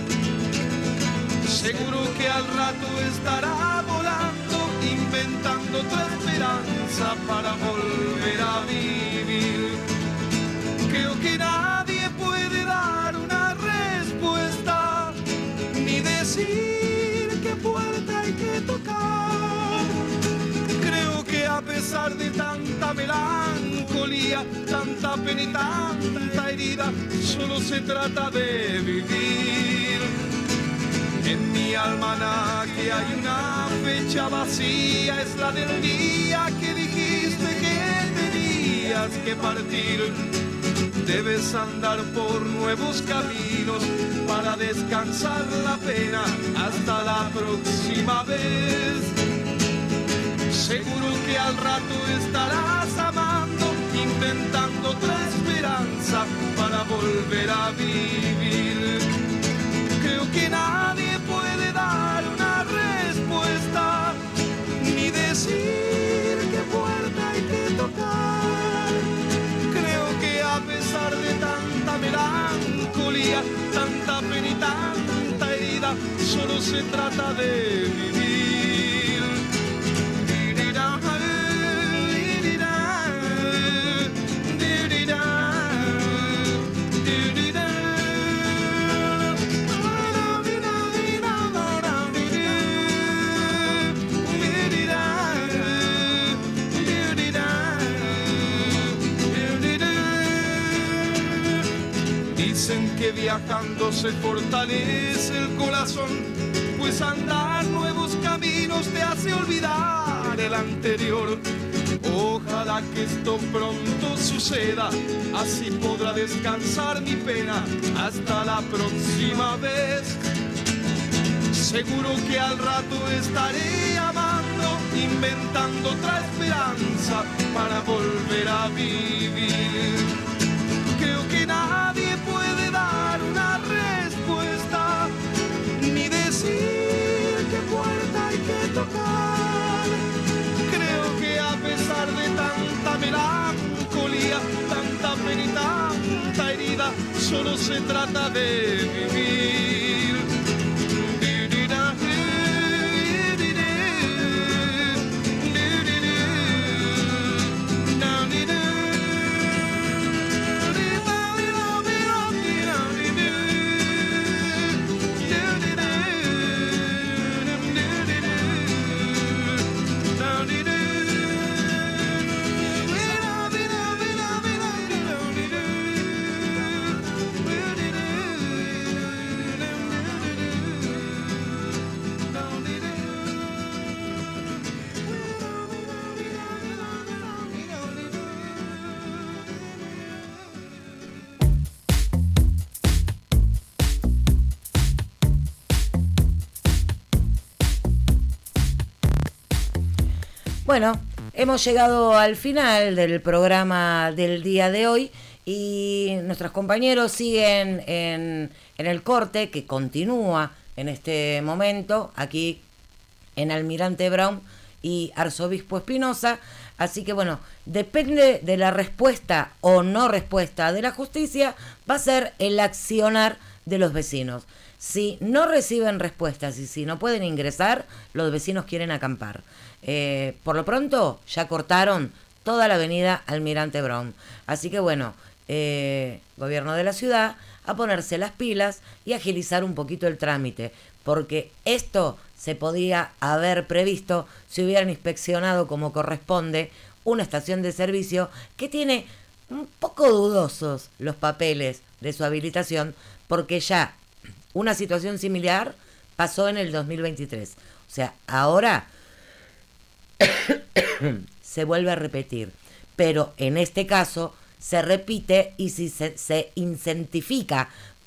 Seguro que al rato estará volando, inventando otra esperanza para volver a vivir. Creo que nadie puede dar una respuesta, ni decir qué puerta hay que tocar. Creo que a pesar de tanta melancolía, tanta pena y tanta herida, solo se trata de vivir. En mi almanaque hay una fecha vacía, es la del día que dijiste que tenías que partir. Debes andar por nuevos caminos para descansar la pena hasta la próxima vez. Seguro que al rato estarás amando, inventando otra esperanza para volver a vivir. Creo que nadie puede dar una respuesta, ni decir qué puerta hay que tocar. Creo que a pesar de tanta melancolía, tanta pena y tanta herida, solo se trata de vivir. Dicen que viajando se fortalece el corazón, pues andar nuevos caminos te hace olvidar el anterior. Ojalá que esto pronto suceda, así podrá descansar mi pena hasta la próxima vez. Seguro que al rato estaré amando, inventando otra esperanza para volver a vivir. Creo que nadie puede dar una respuesta, ni decir qué puerta hay que tocar. Creo que a pesar de tanta melancolía, tanta pena y tanta herida, solo se trata de vivir. Bueno, hemos llegado al final del programa del día de hoy y nuestros compañeros siguen en el corte que continúa en este momento aquí en Almirante Brown y Arzobispo Espinosa. Así que bueno, depende de la respuesta o no respuesta de la justicia, va a ser el accionar de los vecinos. Si no reciben respuestas y si no pueden ingresar, los vecinos quieren acampar. Por lo pronto ya cortaron toda la avenida Almirante Brown. Así que bueno, gobierno de la ciudad, a ponerse las pilas y agilizar un poquito el trámite, porque esto se podía haber previsto si hubieran inspeccionado como corresponde una estación de servicio que tiene un poco dudosos los papeles de su habilitación, porque ya una situación similar pasó en el 2023. O sea, ahora se vuelve a repetir, pero en este caso se repite y si se intensifica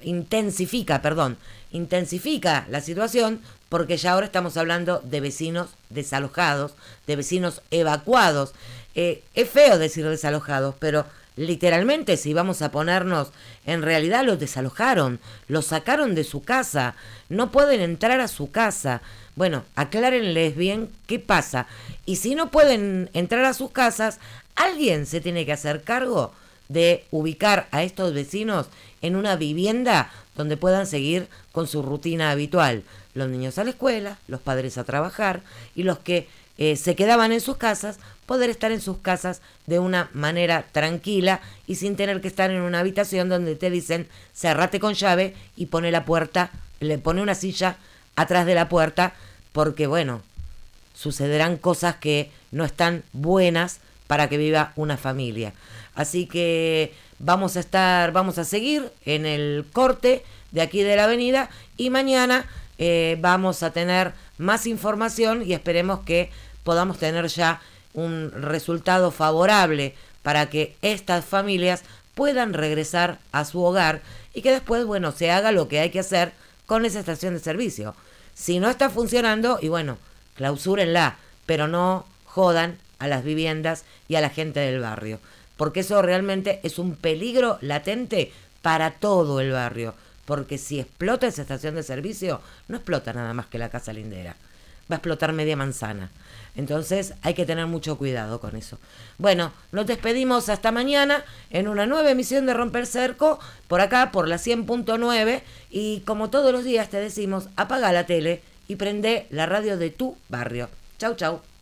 la situación, porque ya ahora estamos hablando de vecinos desalojados, de vecinos evacuados. Es feo decir desalojados, pero literalmente si vamos a ponernos, en realidad los desalojaron, los sacaron de su casa, no pueden entrar a su casa. Bueno, aclárenles bien qué pasa. Y si no pueden entrar a sus casas, alguien se tiene que hacer cargo de ubicar a estos vecinos en una vivienda donde puedan seguir con su rutina habitual. Los niños a la escuela, los padres a trabajar y los que se quedaban en sus casas, poder estar en sus casas de una manera tranquila y sin tener que estar en una habitación donde te dicen cerrate con llave y pone la puerta, le pone una silla atrás de la puerta, porque bueno, sucederán cosas que no están buenas para que viva una familia. Así que vamos a seguir en el corte de aquí de la avenida y mañana vamos a tener más información y esperemos que podamos tener ya un resultado favorable para que estas familias puedan regresar a su hogar y que después, bueno, se haga lo que hay que hacer con esa estación de servicio. Si no está funcionando, y bueno, clausúrenla, pero no jodan a las viviendas y a la gente del barrio, porque eso realmente es un peligro latente para todo el barrio, porque si explota esa estación de servicio, no explota nada más que la casa lindera, va a explotar media manzana. Entonces hay que tener mucho cuidado con eso. Bueno, nos despedimos hasta mañana en una nueva emisión de Romper Cerco, por acá, por la 100.9, y como todos los días te decimos, apaga la tele y prende la radio de tu barrio. Chau, chau.